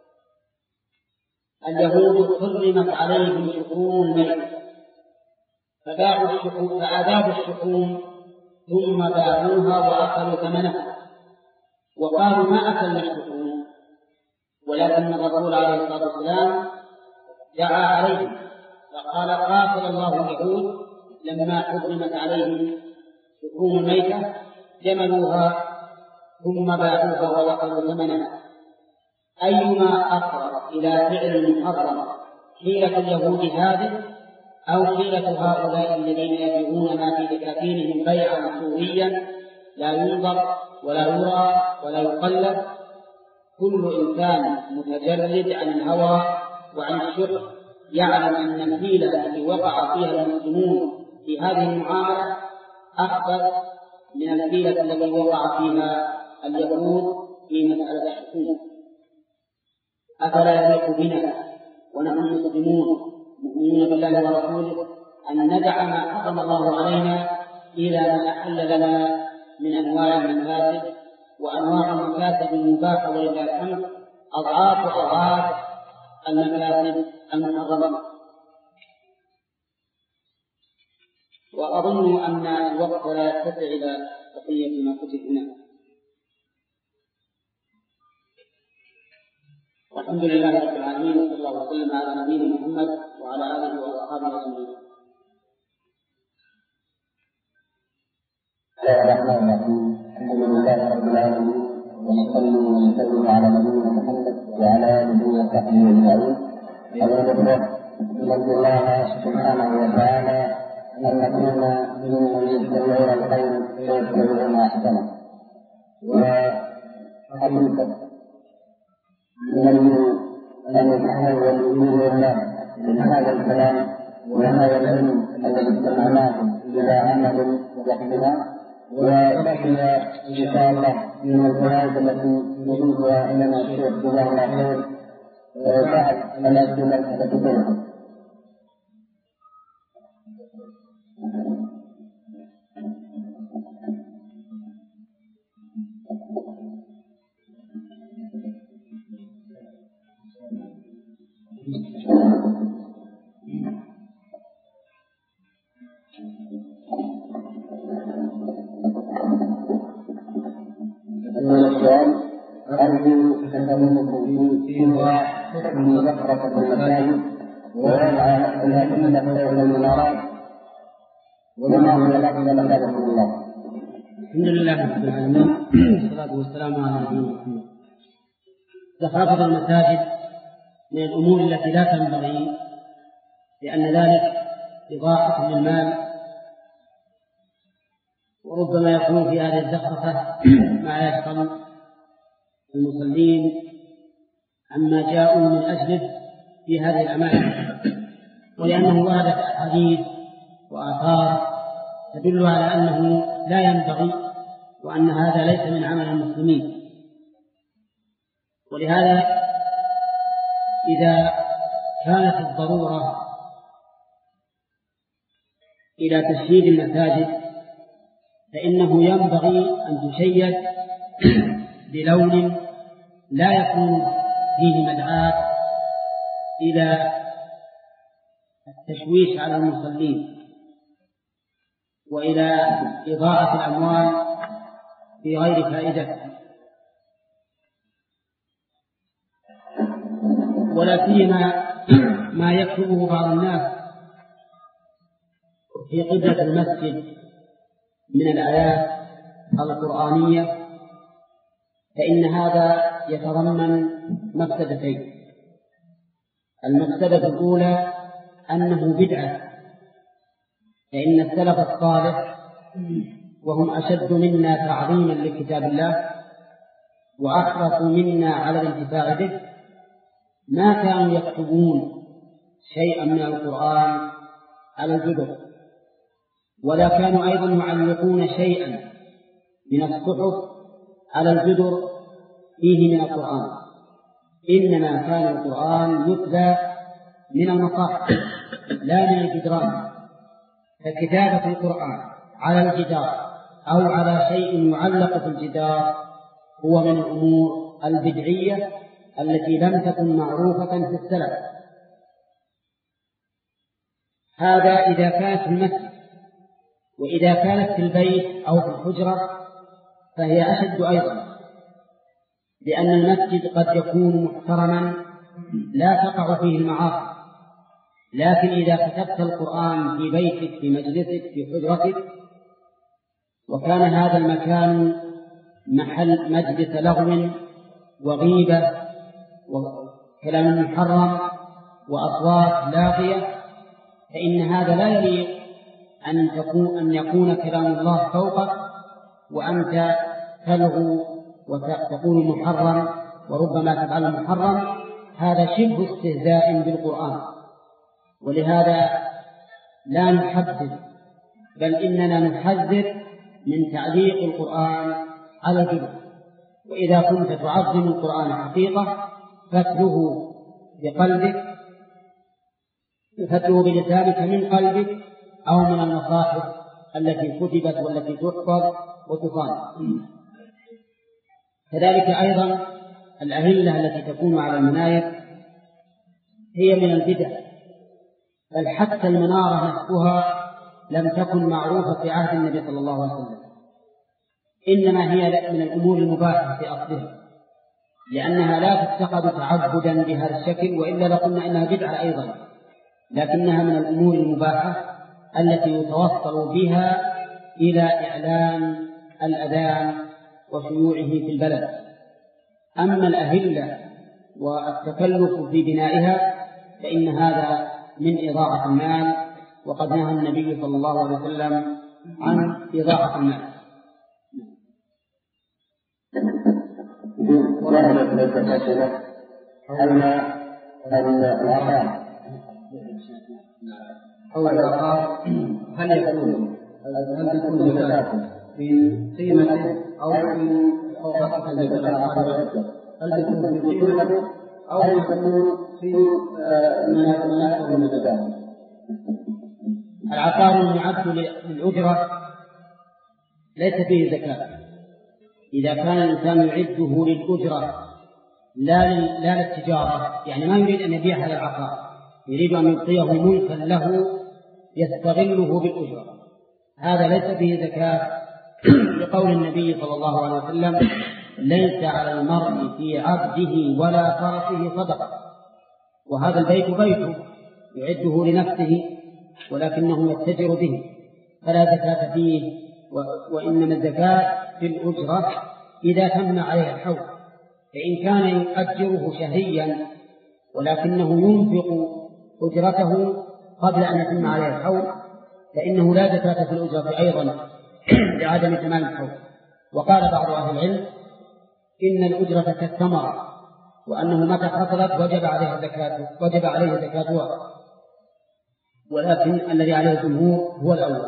اليهود حرمت عليهم شحوم الميت فباعوا الشحوم فأذابوا الشحوم ثم باعوها وأخذوا ثمنها وقالوا ما أكلنا الشحوم، ولكن الرسول عليه الصلاة والسلام دعا عليهم فقال قاتل الله اليهود لما حرمت عليهم شحوم الميتة جملوها ثم باعوها وأخذوا ثمنها. أيما أقرب إلى فعل محرم، حيلة اليهود هذه أو حيلة هؤلاء الذين يبيعون ما في دكاكينهم بيعا صوريا لا ينظر ولا يرى ولا يقلد؟ كل إنسان متجرد عن الهوى وعن الشرك يعلم أن الحيلة التي وقع فيها المسلمون في هذه المعاملة أخطر من الحيلة التي وقع فيها اليهود في مسألة الشحوم. أفلا يليق بنا ونحن مسلمون مؤمنون بالله ورسوله أن ندع ما حرم الله علينا إلى ما أحل لنا من أنواع المفاسد وأنواع المفاسد المباحة ولله الحمد أضعاف أضعاف المفاسد المحرمة. وأظن أن الوقت لا يتسع إلى بقية ما كتب هنا. والحمد لله رب العالمين، وصلى الله وسلم على نبينا محمد وعلى آله وأصحابه أجمعين. الرحمن الرحيم. الحمد لله رب العالمين، ونصلي ونسلم على نبينا محمد وعلى آله وصحبه أجمعين. أيها الأخوة، نرجو الله سبحانه وتعالى أن نكون ممن يستمعون الخير ويتبعون أحسنه. وحقيقة نرجو أن يتحول إلينا من هذا الكلام وهذا العلم الذي استمعناه إلى عمل يحملنا، وبقي إن شاء الله من الفوائد التي يريدها لنا الشيخ جزاه الله خير بعد الأسئلة التي تطرح. أرجو أن فيها حكم زخرفة المساجد ووضع الأدلة حول المنارات وما هو الأفضل لكم الله. الحمد لله رب العالمين، والصلاة والسلام على نبينا محمد. زخرفة المساجد من الأمور التي لا تنبغي، لأن ذلك إضاعة للمال، وربما يكون في هذه الزخرفة ما يشغل المصلين عما جاءوا من أجله في هذه الأماكن، ولأنه وردت أحاديث وآثار تدل على أنه لا ينبغي وأن هذا ليس من عمل المسلمين. ولهذا إذا كانت الضرورة إلى تشييد المساجد فإنه ينبغي أن تشيد بلون لا يكون فيه مدعاة إلى التشويش على المصلين وإلى إضاعة الأموال في غير فائدة، ولا سيما ما يكتبه بعض الناس في قبلة المسجد من الآيات القرآنية، فإن هذا يتضمن مفسدتين. المفسدة الأولى أنه بدعة، فإن السلف الصالح وهم أشد منا تعظيما لكتاب الله وأحرص منا على الانتفاع به ما كانوا يكتبون شيئا من القرآن على الجدر، ولا كانوا أيضا يعلقون شيئا من الصحف على الجدر فيه من القرآن، إنما كان القرآن يتلى من المصاحف لا من الجدران، فكتابة القرآن على الجدار أو على شيء يعلق في الجدار هو من الأمور البدعية التي لم تكن معروفة في السلف. هذا إذا كانت في المسجد، وإذا كانت في البيت أو في الحجرة فهي أشد أيضا، لأن المسجد قد يكون محترما لا تقع فيه المعاصي، لكن إذا كتبت القرآن في بيتك في مجلسك في حجرتك وكان هذا المكان محل مجلس لغو وغيبة وكلام محرم وأصوات لاغية، فإن هذا لا يليق أن تكون أن يكون كلام الله فوقك وأنت تلغو وتقول محرم وربما تفعل محرم. هذا شبه استهزاء بالقرآن، ولهذا لا نحدد بل إننا نحذر من تعليق القرآن على الجدر. وإذا كنت تعظم القرآن حقيقة فاتله بقلبك، فاتله بلسانك من قلبك أو من المصاحف التي كتبت والتي تحفظ وتصان. كذلك أيضا الأهلة التي تكون على المناير هي من البدع، بل حتى المنارة نفسها لم تكن معروفة في عهد النبي صلى الله عليه وسلم، إنما هي من الأمور المباحة في أصلها، لأنها لا تتخذ تعبدا بهذا الشكل، وإلا لقلنا إنها بدعة أيضا، لكنها من الأمور المباحة التي يتوصل بها إلى إعلان الأذان وشيوعه في البلد. أما الأهلة والتكلف في بنائها فإن هذا من إضاعة المال، وقد نهى النبي صلى الله عليه وسلم عن إضاعة المال. وهذا ليس الأسئلة أن العقار أو العقار هل يكون هل تكون زكاة في قيمته أو في فوقة العقار؟ هل تكون في قيمته أو تكون في ما يكون من الزكاة؟ العقار المعد للأجرة ليس فيه زكاة إذا كان الإنسان يعده للأجرة لا لا للتجارة، يعني ما يريد أن يبيع هذا العقار، يريد أن يبقيه ملكا له يستغله بالأجرة، هذا ليس فيه زكاة، لقول النبي صلى الله عليه وسلم: ليس على المرء في عبده ولا فرسه صدقة. وهذا البيت بيته يعده لنفسه ولكنه يتجر به، فلا زكاة فيه، وإنما الزكاة في الأجرة إذا تم عليها الحول. فإن كان يؤجره شهريا ولكنه ينفق أجرته قبل أن يتم عليها الحول فإنه لا زكاة في الأجرة أيضا لعدم تمام الحول. وقال بعض أهل العلم إن الأجرة كالثمرة، وأنه متى حصلت وجب عليها زكاة وجب عليه زكاتها، ولكن الذي عليه الجمهور هو الأول.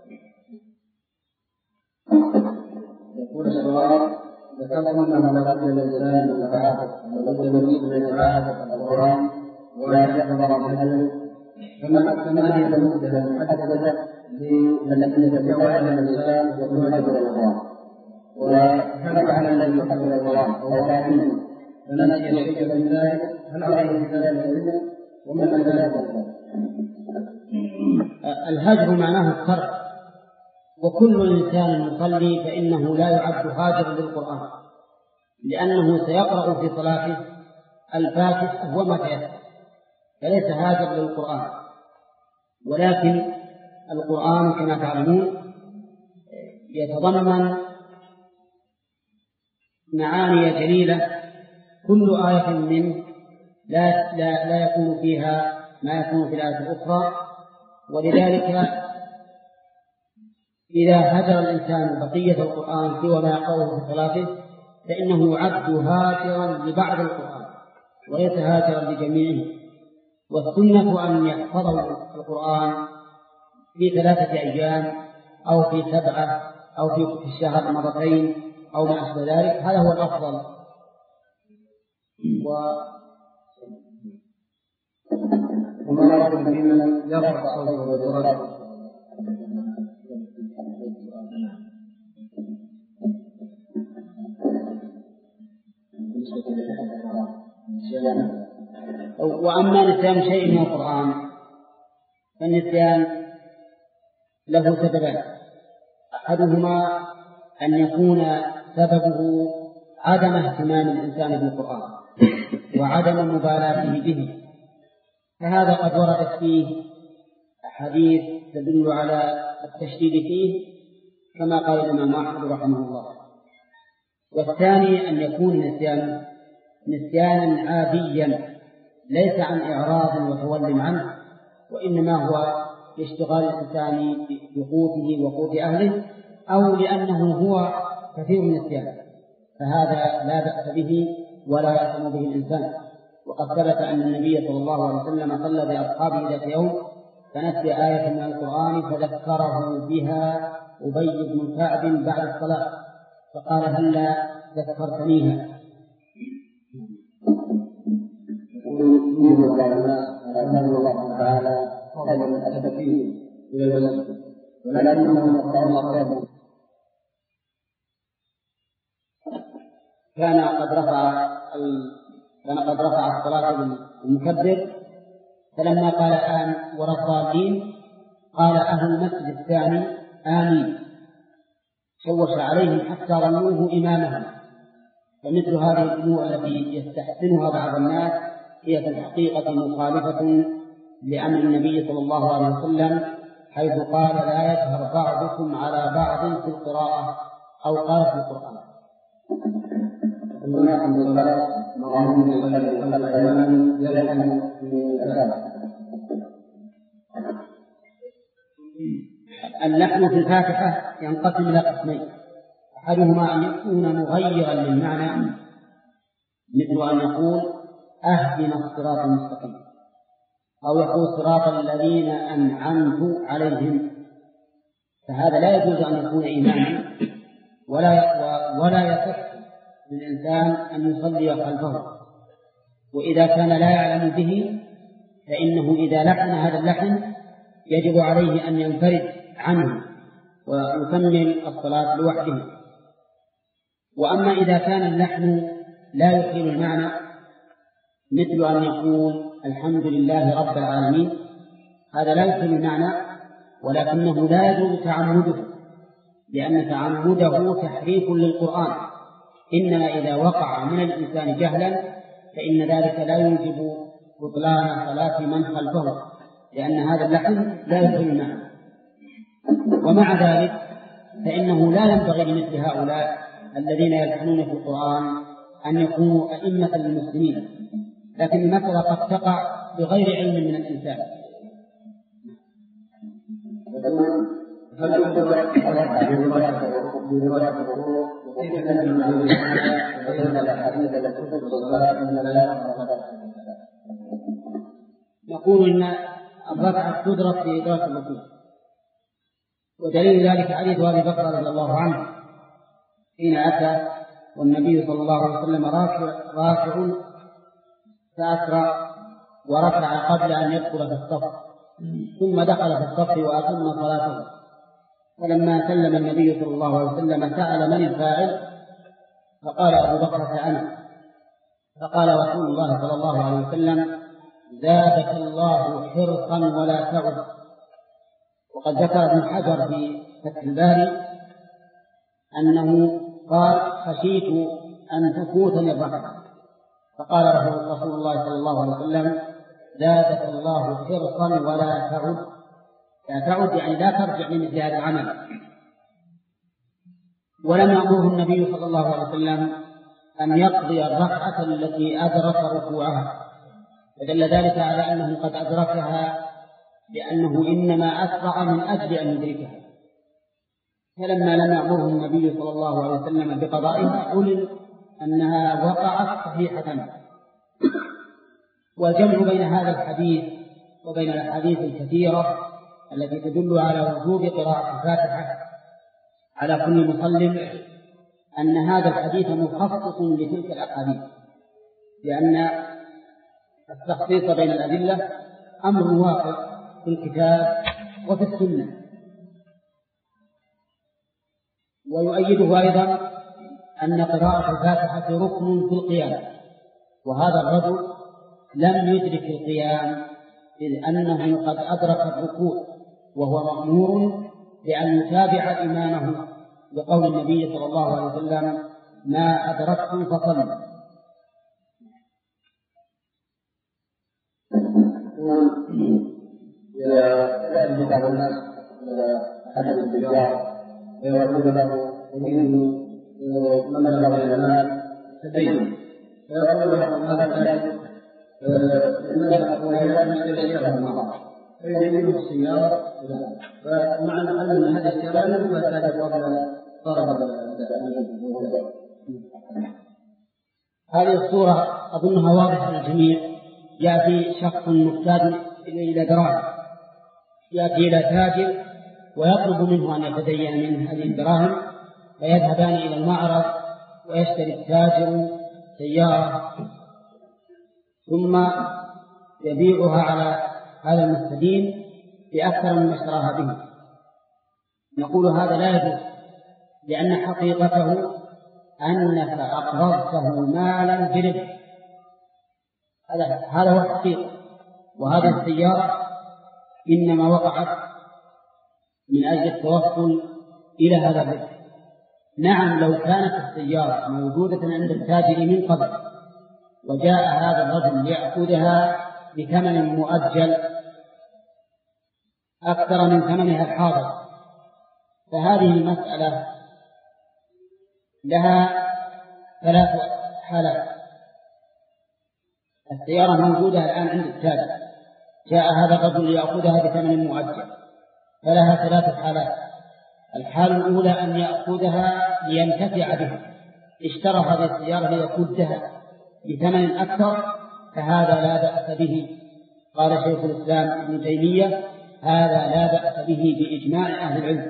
يقول السؤال: ذكرتم أنه لا بد للإنسان من التعاطف، ولا بد من إعادة القرآن وأن يحضر محله، فما هي المدة المحددة التي يتجاوزها الإنسان ويحضر القرآن؟ وهل على الذي يحضر القرآن أو فاهمه فنسي شيئا من ذلك هل عليه ذلك العلم ومن ذلك؟ الهجر معناه الترك، وكل إنسان مصلي فإنه لا يعد هاجر للقرآن، لأنه سيقرأ في صلاته الفاتحة وما تيسر، فليس هاجر للقرآن. ولكن القرآن كما تعلمون يتضمن معاني جليلة، كل آية منه لا, لا, لا يكون فيها ما يكون في الآية الأخرى، ولذلك إذا هجر الإنسان بقية القرآن سوى ما يقرأه في صلاته فإنه يعد هاجرا لبعض القرآن وليس هاجرا لجميعه. والسنة أن يحفظوا القرآن في ثلاثة أيام أو في سبعة أو في الشهر مرتين أو ما أشبه ذلك، هذا هو الأفضل. و ومرض بمن يرفع صوته ويرد. وأما نسيان شيء من القرآن فالنسيان له سببان: أحدهما أن يكون سببه عدم اهتمام الإنسان بالقرآن وعدم مبالاته به، فهذا قد وردت فيه أحاديث تدل على التشديد فيه كما قال الإمام أحمد رحمه الله. والثاني أن يكون نسيان نسيانا عاديا ليس عن إعراض وتول عنه، وإنما هو لاشتغال الإنسان بقوته وقوت أهله، أو لأنه هو كثير النسيان، فهذا لا بأس به ولا يأثم به الإنسان. وقد ثبت أن النبي صلى الله عليه وسلم صلى بأصحابه ذات يوم فنسي آية من القرآن فذكره بها أبي بن كعب بعد الصلاة فقال: هلا ذكرتنيها. الله تعالى قال السفيه إلى المسجد ولكنهم قالوا كان قد رفع كان قد رفع الصلاة بالمكبر، فلما قال آن والضالين قال أهل المسجد الثاني آمين، شوش عليهم حتى ظنوه إمامهم. فمثل هذه الأمور التي يستحسنها بعض الناس هي في الحقيقة مخالفة لأمر النبي صلى الله عليه وسلم، حيث قال: لا يجهر بعضكم على بعض في القراءة، أو قال في القرآن. اللحن في الفاتحة ينقسم إلى قسمين: أحدهما أن يكون مغيرا للمعنى، مثل أن يقول: أهدنا الصراط المستقيم، أو يقول: صراط الذين أنعمت عليهم، فهذا لا يجوز أن يكون إماما، ولا ولا يصح للإنسان أن يصلي خلفه. وإذا كان لا يعلم به فإنه إذا لحن هذا اللحن يجب عليه أن ينفرد عنه ويكمل الصلاة لوحده. وأما إذا كان اللحن لا يحيل المعنى، مثل أن يقول: الحمد لله رب العالمين، هذا لا يحيل المعنى، ولكنه لا يجوز تعمده، لأن تعمده تحريف للقرآن، إنما إذا وقع من الإنسان جهلا فإن ذلك لا يوجب بطلان صلاة من خلفه، لأن هذا اللحن لا يحيل المعنى. ومع ذلك فإنه لا ينبغي لمثل هؤلاء الذين يلحنون في القرآن أن يكونوا أئمة للمسلمين، لكن المسألة قد تقع بغير علم من الإنسان. نقول إن الركعة تدرك في إدراك الركوع، ودليل ذلك حديث أبي بكر رضي الله عنه حين أتى والنبي صلى الله عليه وسلم راكع فأسرع وركع قبل أن يدخل في الصف، ثم دخل في الصف وأتم صلاته، فلما سلم النبي صلى الله عليه وسلم سأل من الفاعل، فقال أبو بكر أنا، فقال رسول الله صلى الله عليه وسلم: زادك الله حرصا ولا تعد. وقد ذكر ابن حجر في فتح الباري أنه قال: خشيت أن تفوتني الركعة، فقال رسول الله صلى الله عليه وسلم: زادك الله حرصا ولا تعد. لا تعد يعني لا ترجع لمثل هذا العمل. ولم يأمره النبي صلى الله عليه وسلم أن يقضي الركعة التي أدرك ركوعها، فدل ذلك على أنه قد أدركها لأنه إنما أسرع من أجل أن يدركها. فلما لم يأمره النبي صلى الله عليه وسلم بقضائها علم أنها وقعت صحيحة. والجمع بين هذا الحديث وبين الأحاديث الكثيرة التي تدل على وجوب قراءة الفاتحة على كل مصل أن هذا الحديث مخصص لتلك الأحاديث، لأن التخصيص بين الأدلة أمر واقع في الكتاب وفي السنة. ويؤيده أيضا أن قراءة الفاتحة ركن في القيام، وهذا الرجل لم يدرك القيام إذ أنه قد أدرك الركوع، وهو مأمور بأن يتابع إمامه بقول النبي صلى الله عليه وسلم: ما أدركتم فصلوا. يأتي بعض الناس أحد التجار ويقول له إني من بلغ الإمام تدين، فيقول له هذا الكلام وهي مشترية معه فيجيب السيارة، فمع أن هذه السيارة لا تحتاج قبل طلب هذه الصورة أظنها واضحة للجميع. يأتي شخص محتاج إلى دراهم، يأتي إلى تاجر ويطلب منه أن يتدين منه هذه الدراهم، فيذهبان إلى المعرض ويشتري التاجر سيارة ثم يبيعها على هذا المستدين بأكثر مما اشتراها به. نقول هذا لا يجوز، لأن حقيقته أنك أقرضته مالا بربح، هذا هو الحقيقة. وهذه السيارة إنما وقعت من أجل التوصل إلى هذا الربح. نعم، لو كانت السيارة موجودة عند التاجر من قبل وجاء هذا الرجل ليأخذها بثمن مؤجل أكثر من ثمنها الحاضر، فهذه المسألة لها ثلاث حالات. السيارة موجودة الآن عند التاجر، جاء هذا الرجل ليأخذها بثمن مؤجل، فلها ثلاث حالات. الحالة الأولى أن يأخذها لينتفع بها، اشترى هذه السيارة ليأخذها بثمن أكثر، فهذا لا بأس به. قال شيخ الإسلام ابن تيمية: هذا لا بأس به بإجماع أهل العلم.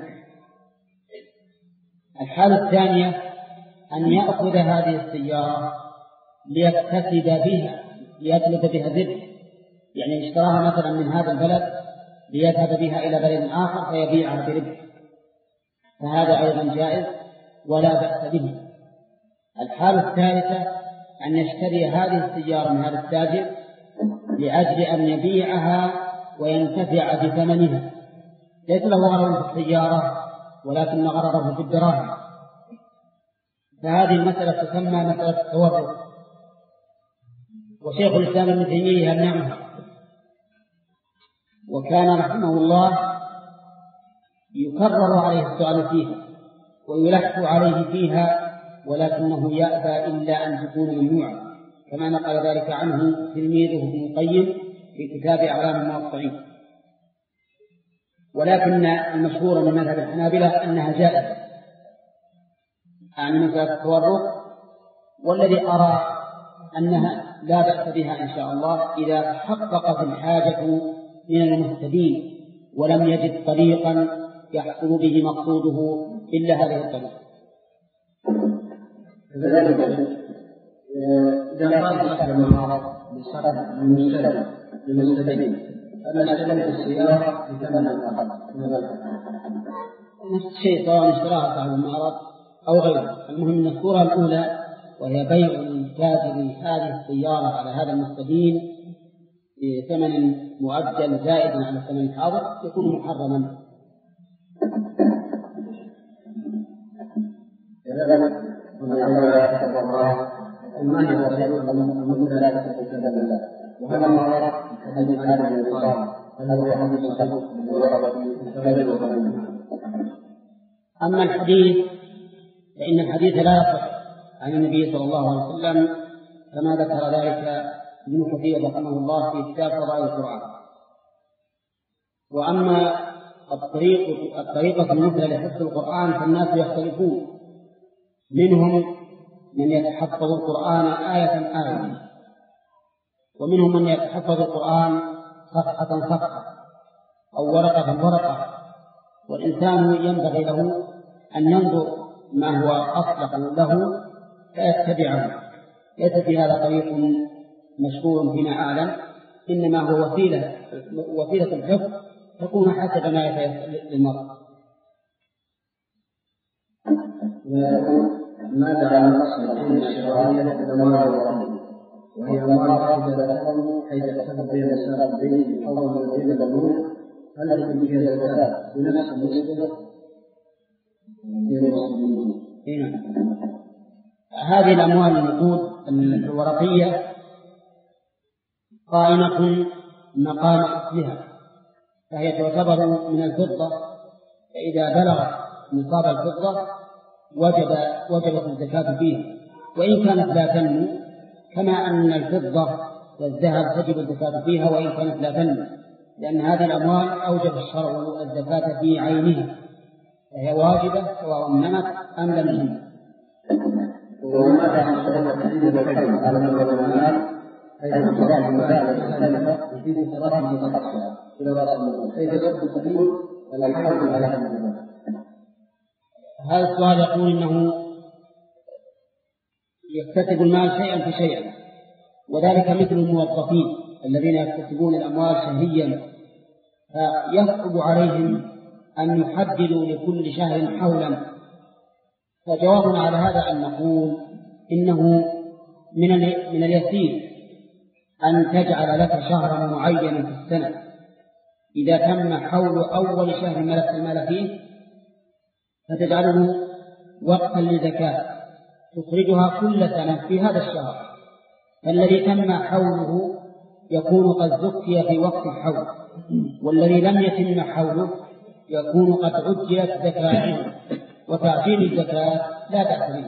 الحالة الثانية أن يأخذ هذه السيارة ليكتسب بها، ليطلب بها الربح، يعني اشتراها مثلا من هذا البلد ليذهب بها إلى بلد آخر فيبيعها بربح، فهذا أيضا جائز ولا بأس به. الحالة الثالثة أن يشتري هذه السيارة من هذا التاجر لأجل أن يبيعها وينتفع بثمنها، ليس له غرض في السيارة ولكن غرضه في الدراهم، فهذه المسألة تسمى مسألة التورط. وشيخ الإسلام ابن تيمية يمنعها، وكان رحمه الله يكرر عليه السؤال فيها ويلح عليه فيها، ولكنه يأبى إلا أن تكون ممنوعة، كما نقل ذلك عنه تلميذه ابن القيم في كتاب أعلام الموقعين. ولكن المشهور من مذهب الحنابلة أنها جائزة عن مسألة التورط، والذي أرى أنها لا بأس بها إن شاء الله إذا تحققت الحاجة من المهتدين ولم يجد طريقا يحصل به مقصوده إلا هذه الطريقة. كذلك إذا قال صاحب المعرض بصرف المشتري للمستدين أنا اشتريت السيارة بثمن أقل، نفس الشيء سواء اشتراها صاحب المعرض أو غيره. المهم أن الصورة الأولى وهي بيع التاجر هذه السيارة على هذا المستدين بثمن مؤجل زائدا على الثمن الحاضر يكون محرما. وهذا ما ورد حديث هذا الإنسان هذا هو حديث صحيح ورد. أما الحديث فإن الحديث لا يصح عن النبي صلى الله عليه وسلم كما ذكر ذلك ابن كثير رحمه الله في كتاب فضائل القرآن. وأما الطريق الطريقة المثلى لحفظ القرآن فالناس يختلفون، منهم من يتحفظ القرآن آية آية، ومنهم من يتحفظ القرآن صفحة صفحة أو ورقة ورقة، والإنسان ينبغي له أن ينظر ما هو أصلح له فيتبعه. ليس في هذا طريق مشهور فيما أعلم، إنما هو وسيلة وسيلة الحفظ تكون حسب ما يتيسر للمرء. ماذا عن الأصل العلم الشرعية للأموال والرهن وهي أموال واحدة لهم حيث يحتفظ بها الإنسان به أو من غير البنوك هل يكون فيها الزكاة بنفس النسبة؟ هذه الأموال النقود الورقية قائمة مقام أصلها، فهي تعتبر من الفضة، فإذا بلغ نصاب الفضة وجب وجبت الزكاة فيها، وإن كانت لا تنمو، كما أن الفضة والذهب تجب الزكاة فيها وإن كانت لا تنمو، لأن هذه الأموال أوجب الشرع الزكاة في عينها، فهي واجبة سواء نمت أم لم تنم. وماذا عن شرط تحديد الحول على مدى المال حيث صلاح المسائل المختلفة في صلاح متقصرة إلى رأس المال حيث يصب التحديد الحول على هذا المال؟ هذا السؤال يقول إنه يكتسب المال شيئا فشيئا، وذلك مثل الموظفين الذين يكتسبون الأموال شهريا، فيصعب عليهم أن يحددوا لكل شهر حولا. فجوابنا على هذا أن نقول إنه من من اليسير أن تجعل لك شهرا معينا في السنة إذا تم حول أول شهر ملك المال فيه، فتجعله وقتا لزكاة تخرجها كل سنة في هذا الشهر، فالذي تم حوله يكون قد زكي في وقت الحول، والذي لم يتم حوله يكون قد عجلت زكاته، وتعجيل الزكاة لا بأس به.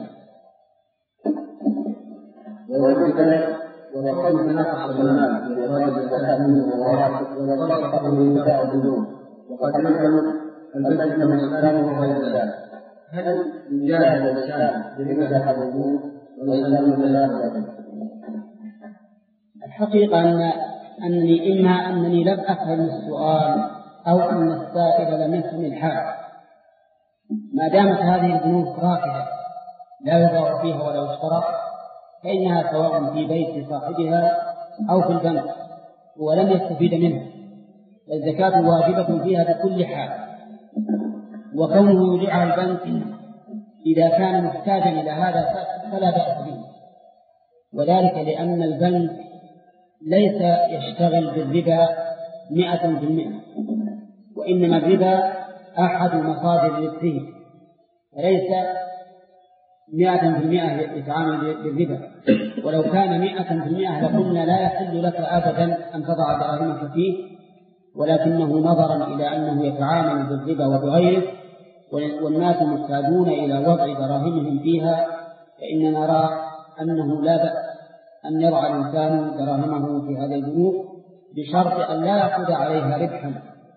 وقد تناقص المال بإخراج الزكاة منه وصدقه من بتاع الديون، وقد يمكن أن تجد مسلمه غير ذلك، هل يجاهد الإنسان بمثل الديون والإسلام بالله؟ الحقيقة أن أنني إما أنني لم أفهم السؤال أو أن السائل لم يفهم الحال. ما دامت هذه البنوك رافعة لا يباع فيها ولا يشترى، فإنها سواء في بيت صاحبها أو في البنك ولم يستفيد منها، الزكاة واجبة فيها بكل حال. وكونه يودعها البنك إذا كان محتاجا إلى هذا فلا بأس به، وذلك لأن البنك ليس يشتغل بالربا مئة في المئة، وإنما الربا أحد مصادر رزقه، فليس مئة في المئة يتعامل بالربا. ولو كان مئة في المئة لقلنا لا يحل لك أبدا أن تضع دراهمك فيه، ولكنه نظرا إلى أنه يتعامل بالربا وبغيره والناس محتاجون إلى وضع دراهمهم فيها، فإن نرى أنه لا بأس أن يضع الإنسان دراهمه في هذه البنوك بشرط أن لا يأخذ عليها ربحا.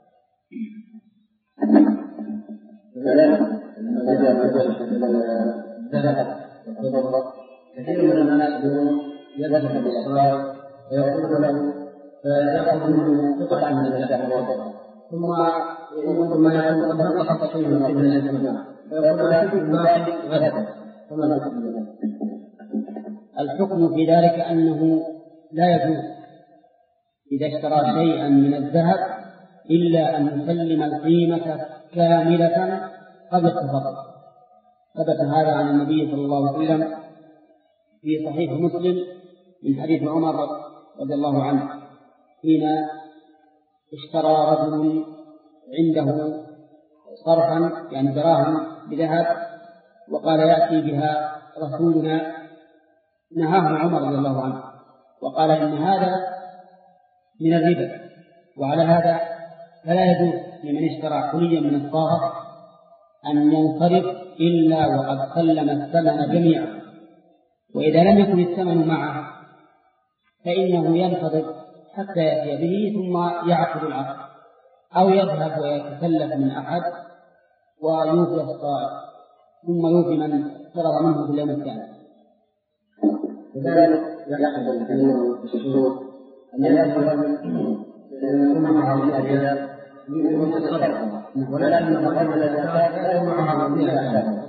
كثير من الناس يذهب بالإصرار ويقول له فيأخذ منه قطعا من الزكاة ثم يقول ما يكون قد نقص شيء من الزكاة فيقول لا تجد باقي غدا، فما نقص. الحكم في ذلك أنه لا يجوز إذا اشترى شيئا من الذهب إلا أن يسلم القيمة كاملة قبل التفرق. ثبت هذا عن النبي صلى الله عليه وسلم في صحيح مسلم من حديث عمر رضي الله عنه حين اشترى رجل عنده صرفا يعني دراهم بذهب وقال يأتي بها رسولنا، نهاه عمر رضي الله عنه وقال إن هذا من الربا، وعلى هذا فلا يجوز لمن اشترى حليا من الصاغة أن ينصرف إلا وقد سلم الثمن جميعا، وإذا لم يكن الثمن معه فإنه ينتظر حتى يأتي به ثم يعقد العقد، أو يذهب ويتسلف من أحد ويوفي الصائغ ثم يوفي من فرض منه في اليوم الثاني. لذلك يحصل الكثير الشروط أن يأتي رجل يكون معه مئة ريال من الصدقة، ولكن قبل الزكاة لا يكون معه مئة ريال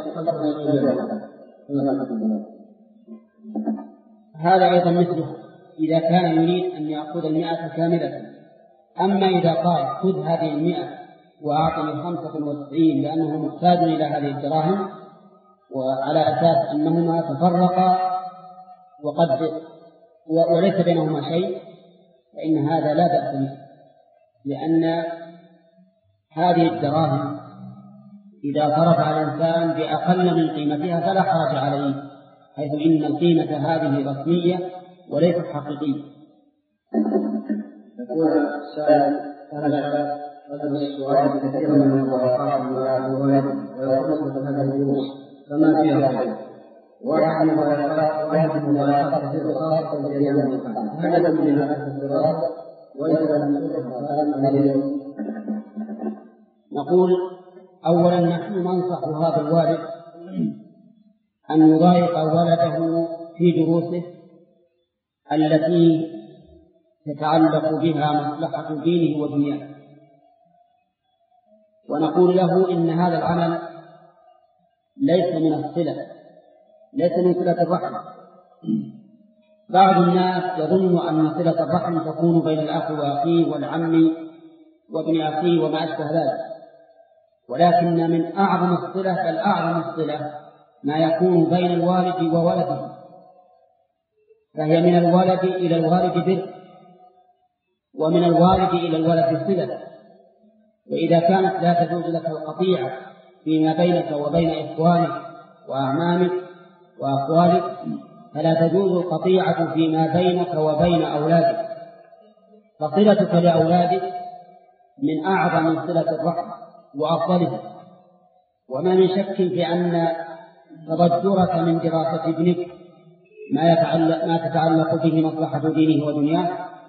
هذا أيضا مثله إذا كان يريد أن يأخذ المئة كاملة. أما إذا قال خذ هذه المئة وأعطني خمسة وتسعين لأنه محتاج إلى هذه الدراهم، وعلى أساس أنهما تفرقا وقد وليس بينهما شيء، فإن هذا لا بأس به، لأن هذه الدراهم إذا صرفها الإنسان بأقل من قيمتها فلا حرج عليه، حيث إن القيمة هذه رسمية وليست حقيقية. يقول السائل: أنا أدرس السؤال كثيرا من المواقع والولد ويخصص هذا الدروس فما فيها خير، واحد من المواقع كثير خاصة بالأيام الامتحان، هذا من هذه الدراسة وإذا لم تكن نقول: أولا نحن ننصح هذا الوالد أن يضايق ولده في دروسه التي تتعلق بها مصلحة دينه ودنياه، ونقول له إن هذا العمل ليس من الصلة، ليس من صلة الرحم. بعض الناس يظن أن صلة الرحم تكون بين الأخ وأخيه والعم وابن أخيه وما أشبه ذلك، ولكن من أعظم الصلة بل أعظم الصلة ما يكون بين الوالد وولده، فهي من الولد إلى الوالد بر، ومن الوالد إلى الولد صلة. وإذا كانت لا تجوز لك القطيعة فيما بينك وبين إخوانك وأعمامك وأخوالك، فلا تجوز القطيعة فيما بينك وبين أولادك، فصلتك لأولادك من أعظم صلة الرحم وأفضلها. وما من شك في أن تضجرك من دراسة ابنك ما يتعلق ما تتعلق به مصلحة دينه ودنياه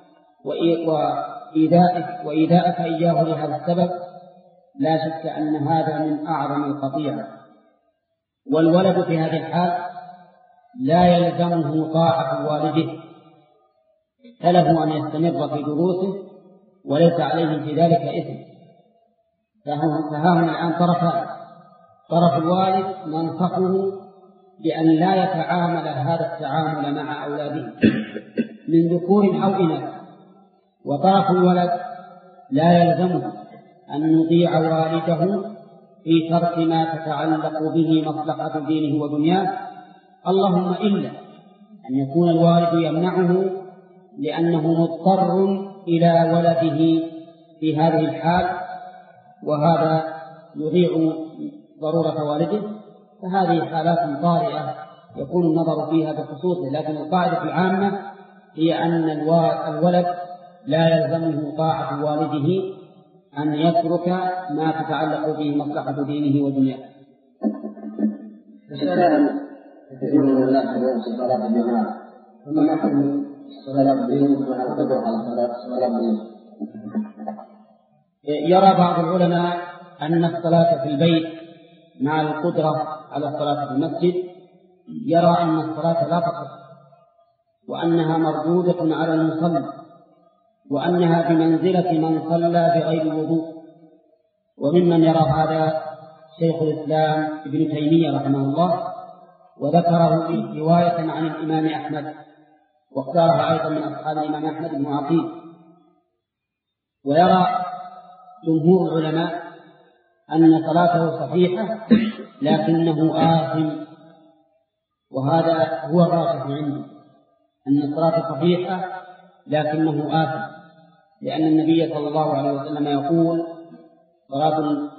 وإيذائك وإيذائك إياه لهذا السبب لا شك أن هذا من أعظم القطيعة. والولد في هذه الحال لا يلزمه طاعة والده، فله أن يستمر في دروسه وليس عليه في ذلك إثم. فهاهنا الآن طرفان: طرف الوالد ننصحه بأن لا يتعامل هذا التعامل مع أولاده من ذكور أو إناث، وطرف الولد لا يلزمه أن يطيع والده في ترك ما تتعلق به مصلحة دينه ودنياه، اللهم إلا أن يكون الوالد يمنعه لأنه مضطر إلى ولده في هذه الحال، وهذا يضيع ضرورة والده، فهذه حالات طارئة يكون النظر فيها بخصوصه. لكن القاعدة العامة هي أن الولد لا يلزمه طاعة والده أن يترك ما تتعلق به مصلحة دينه ودنياه. كثير من الناس يدعون صلاة الجماعة، فما حكم الصلاة بهم مع القدرة على الصلاة بهم؟ يرى بعض العلماء أن الصلاة في البيت مع القدرة على الصلاة في المسجد، يرى أن الصلاة لا تصح، وأنها مردودة على المصلي، وأنها بمنزلة من صلى بغير وضوء. وممن يرى هذا شيخ الإسلام ابن تيمية رحمه الله، وذكره رواية عن الإمام أحمد، واختارها أيضا من أصحاب الإمام أحمد بن عقيل. ويرى جمهور العلماء أن صلاته صحيحة لكنه آثم، وهذا هو الراجح عنده، أن الصلاة صحيحة لكنه آثم، لأن النبي صلى الله عليه وسلم يقول: صلاة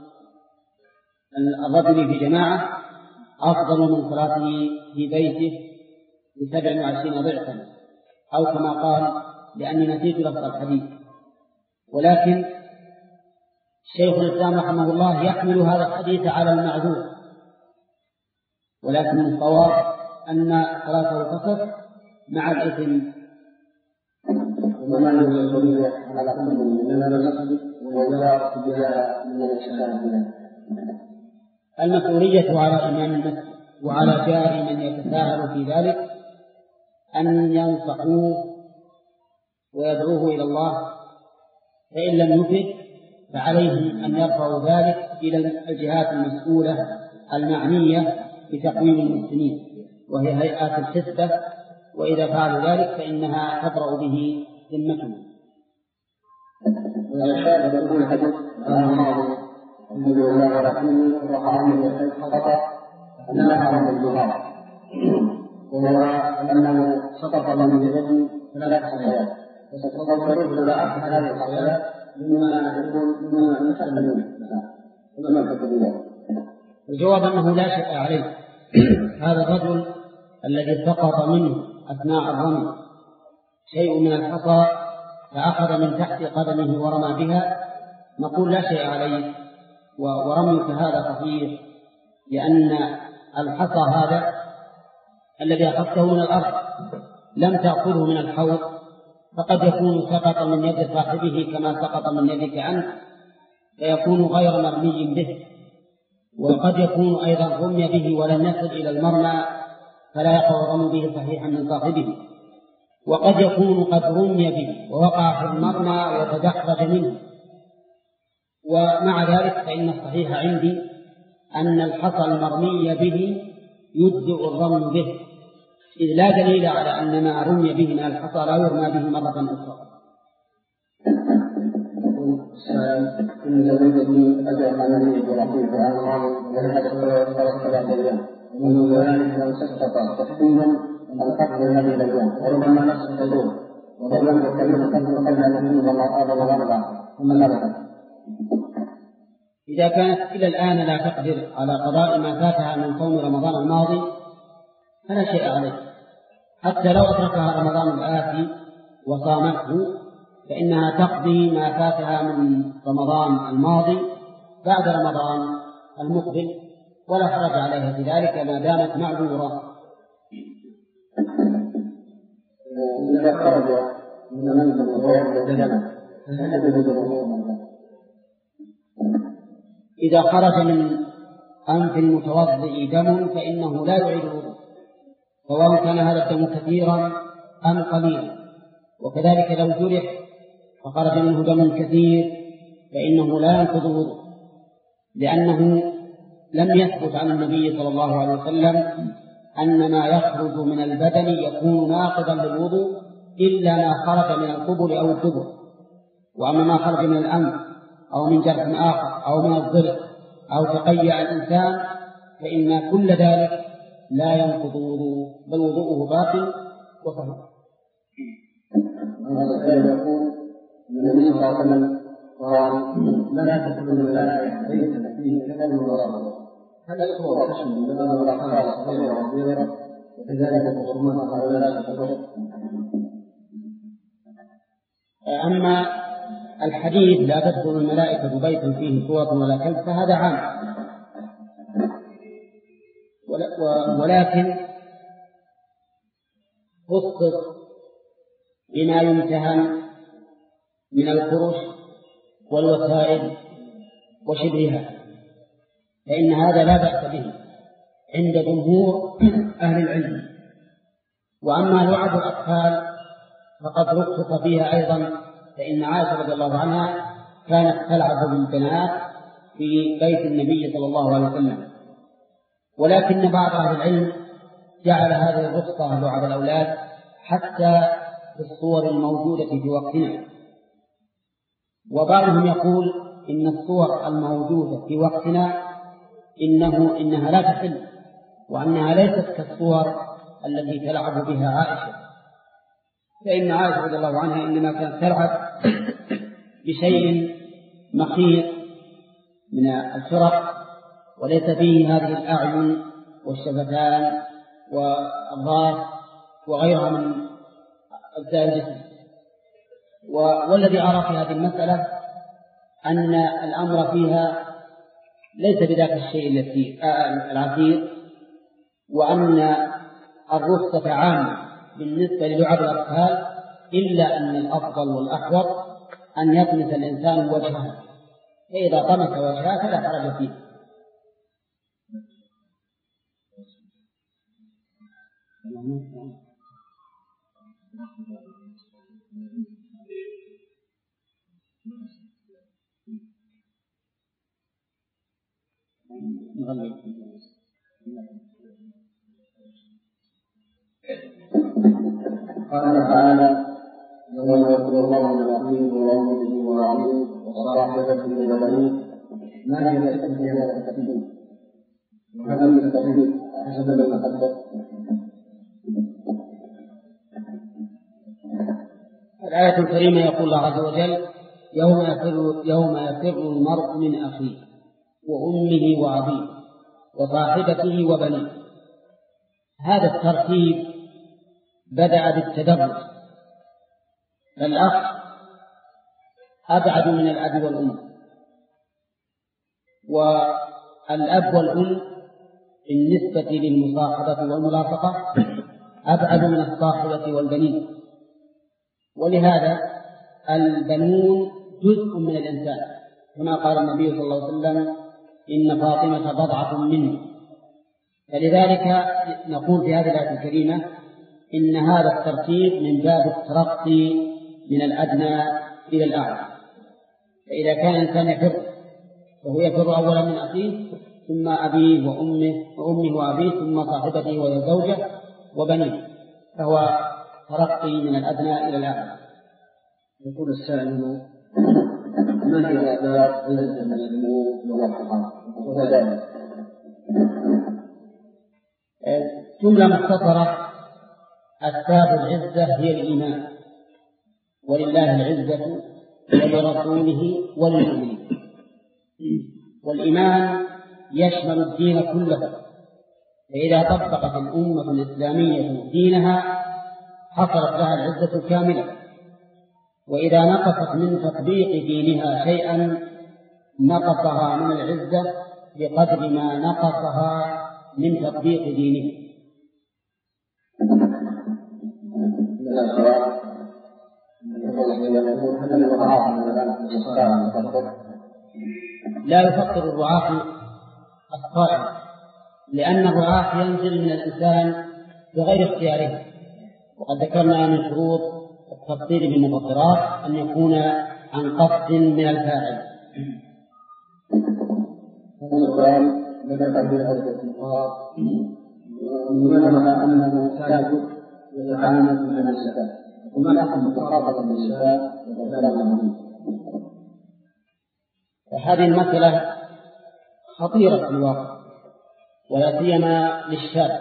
الرجل في جماعة أفضل من صلاته في بيته بسبع وعشرين ضعفا، أو كما قال، لأني نسيت لفظ الحديث. ولكن شيخ الإسلام رحمه الله يحمل هذا الحديث على المعذور، ولكن الصواب أن صلاته تصح مع الإثم. ومن يصلي على كل من المسجد ويزار بها من الإسلام؟ المسؤولية على إمام المسجد وعلى جار من يتساهل في ذلك أن ينصحوه ويدعوه إلى الله، فإن لم يفد فعليهم أن يرفعوا ذلك إلى الجهات المسؤولة المعنية بتقويم المسلمين، وهي هيئات الحسبة وإذا فعلوا ذلك فإنها تبرأ به ذمتهم. والشاهد يقول الحديث النبي الله ورسوله وقال خطأ أنها من الجمار، وهو أنه سقط من الجبل ثلاث حصيات، وستتصورون إلى أحد هذه الحصيات مما يكون مما يستخدمون وما تكتبون. الجواب أنه لا شيء عليه. هذا الرجل الذي سقط منه أثناء الرمي شيء من الحصى فأخذ من تحت قدمه ورمى بها، نقول لا شيء عليه، ورميك هذا صحيح، لأن الحصى هذا الذي أخذته من الأرض لم تأخذه من الحوض، فقد يكون سقط من يد صاحبه كما سقط من يدك أنت، فيكون غير مرمي به، وقد يكون أيضا رمي به ولم يصل إلى المرمى فلا يقع الرمي به صحيحا من صاحبه، وقد يكون قد رمي به ووقع في المرمى وتدحرج منه. ومع ذلك فإن الصحيح عندي أن الحصى المرمي به يجزئ الرمي به، إذ لا دليل على أن ما رمي به من الحصى لا يرمى به مرة أخرى. إن زوجتي أجر عن النبي صلى الله عليه وسلم ولهذا ثلاث ثلاث أيام، ومن ذلك لو سقط تحديدا القتل هذه الأيام، وربما نصف الحدود، ولم يكلم قبل قبل أن يكون رمضان الآخر، ثم ماذا؟ إذا كانت إلى الآن لا تقدر على قضاء ما فاتها من صوم رمضان الماضي فلا شيء عليه، حتى لو أتركها رمضان الآتي وصامته فإنها تقضي ما فاتها من رمضان الماضي بعد رمضان المقبل، ولا حرج عليها في ذلك ما دامت معذورة. إذا خرج من منزل الغير بدنا إذا خرج من أنف المتوضئ دم فإنه لا يعيد الوضوء، سواء كان هذا الدم كثيرا أم قليلا. وكذلك لو جرح فخرج منه دم كثير فإنه لا ينقض الوضوء، لأنه لم يثبت عن النبي صلى الله عليه وسلم أن ما يخرج من البدن يكون ناقضا للوضوء إلا ما خرج من القبل أو الدبر. وأما ما خرج من الأنف أو من جرح آخر أو من الضلع أو تقيأ الإنسان فإن كل ذلك لا ينقض الوضوء، بل وضوءه باق وصحيح. يقول النبي صلى الله عليه وسلم لا تكون الملائكة ليس فيه كلام ولا هذا هو تشمل لنا ولا خالص صغيرة وكبيرة، وكذلك تصومات على لا تتوقف. أما الحديث لا تدخل الملائكة بيتا فيه صورة ولا كلب فهذا عام، ولكن خصص بما يمتهن من الفرش والوسائل وشبهها، فإن هذا لا بأس به عند جمهور أهل العلم. وأما لعب الأطفال فقد رخص فيها أيضا، فإن عائشة رضي الله عنها كانت تلعب بالبنات في بيت النبي صلى الله عليه وسلم، ولكن بعض أهل العلم جعل هذه الرخصة لعب الأولاد حتى في الصور الموجودة في وقتنا، وبعضهم يقول إن الصور الموجودة في وقتنا إنه إنها لا تحل، وأنها ليست كالصور التي تلعب بها عائشة، فإن عائشة رضي الله عنها إنما كانت تلعب بشيء مخيط من الفرق وليس فيه هذه الأعين والشفتان والظهر وغيرها من أجزاء الجسم. والذي أرى في هذه المسألة أن الأمر فيها ليس بذاك الشيء العسير، وأن الرخصة عامة بالنسبة للعب الأطفال، إلا أن الأفضل والأحوط أن يطمس الإنسان وجهه، فإذا طمس وجهه فلا حرج فيه. نغلق قال تعالى: يوم يقول الله العظيم وأمه وعظيم وصاحبته وبنيه ما هي هذا التكليف؟ وهل التكليف حسب ما تقدم؟ الآية الكريمة يقول الله عز وجل: يوم يفر, يوم يفر المرء من أخيه وأمه وأبيه وصاحبته وبنيه. هذا الترتيب بدأ بالتدرج، فالأخ أبعد من الأب والأم، والأب والأم بالنسبة للمصاحبة والملاصقة أبعد من الصاحبة والبنين. ولهذا البنون جزء من الإنسان، كما قال النبي صلى الله عليه وسلم: إن فاطمة بضعة مني. فلذلك نقول في هذه الآية الكريمة إن هذا الترتيب من باب الترقي من الأدنى إلى الأعلى. فإذا كان الإنسان يفر فهو يفر أولا من أخيه، ثم أبيه وأمه وأمه وأبيه، ثم صاحبته وهي زوجة وبنيه، فهو ترقي من الأدنى إلى الأعلى. يقول السائل: ما هي أسباب عزة المسلمين والصحابة؟ جملة مختصرة: أسباب العزة هي الإيمان، ولله العزة ولرسوله وللمؤمنين. والإيمان يشمل الدين كله، فإذا طبقت الأمة الإسلامية دينها حصلت لها العزة الكاملة، وإذا نقصت من تطبيق دينها شيئا نقصها من العزة بقدر ما نقصها من تطبيق دينه. لا يفكر الرعاة الصائم، لأن الرعاة ينزل من الإنسان بغير اختياره، وقد ذكرنا من شروط التفصيل بالمفطرات أن يكون عن قصد من الفاعل. ومنها أنه سابق يتعامل مع النساء، وما لكم مخاطبة النساء وكلام. وهذه المسألة خطيرة في الواقع، ولا سيما للشاب،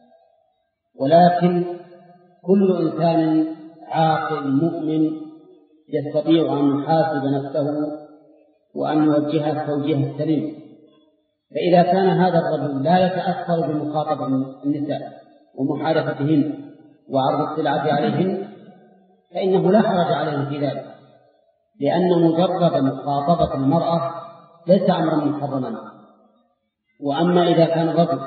ولكن كل إنسان عاقل مؤمن يستطيع أن يحاسب نفسه وأن يوجهها التوجيه السليم. فإذا كان هذا الرجل لا يتأثر بمخاطبة النساء ومحادثتهن وعرض السلعة عليهن فإنه لا حرج عليه في ذلك، لأن مجرد مخاطبة المرأة ليس أمرا محرما. وأما إذا كان الرجل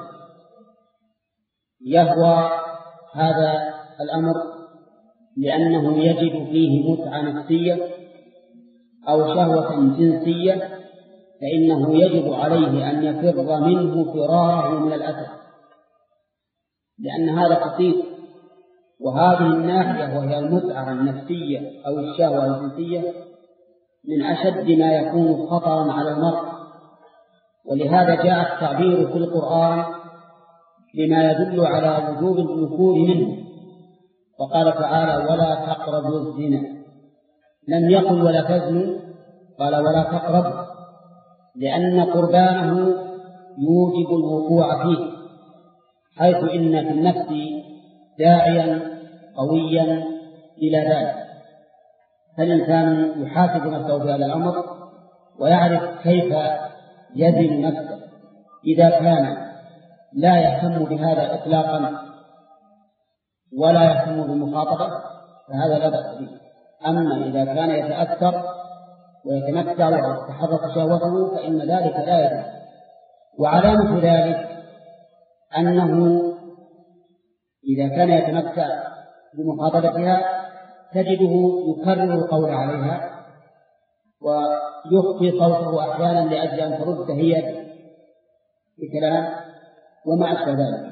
يهوى هذا الأمر لأنه يجد فيه متعة نفسية أو شهوة جنسية، فإنه يجب عليه أن يفر منه فراره من الأسد، لأن هذا خطير. وهذه الناحية وهي المتعة النفسية أو الشهوة الجنسية من أشد ما يكون خطرا على المرء، ولهذا جاء التعبير في القرآن بما يدل على وجوب النفور منه، فقال تعالى: ولا تقربوا الزنا. لم يقل ولا تزنوا، قال ولا تقربوا، لأن قربانه يوجب الوقوع فيه، حيث إن في النفس داعيا قويا إلى ذلك. فالإنسان يحاسب نفسه في هذا الأمر ويعرف كيف يزن نفسه. إذا كان لا يهتم بهذا إطلاقا ولا يهتم بالمخاطبة فهذا لا بأس به. أما إذا كان يتأثر ويتمتع ويتحرك شهوته فإن ذلك لا يجوز. وعلامة ذلك أنه إذا كان يتمتع بمخاطبتها تجده يكرر القول عليها ويخفي صوته أحيانا لأجل أن ترد هي بكلام وما أشبه ذلك.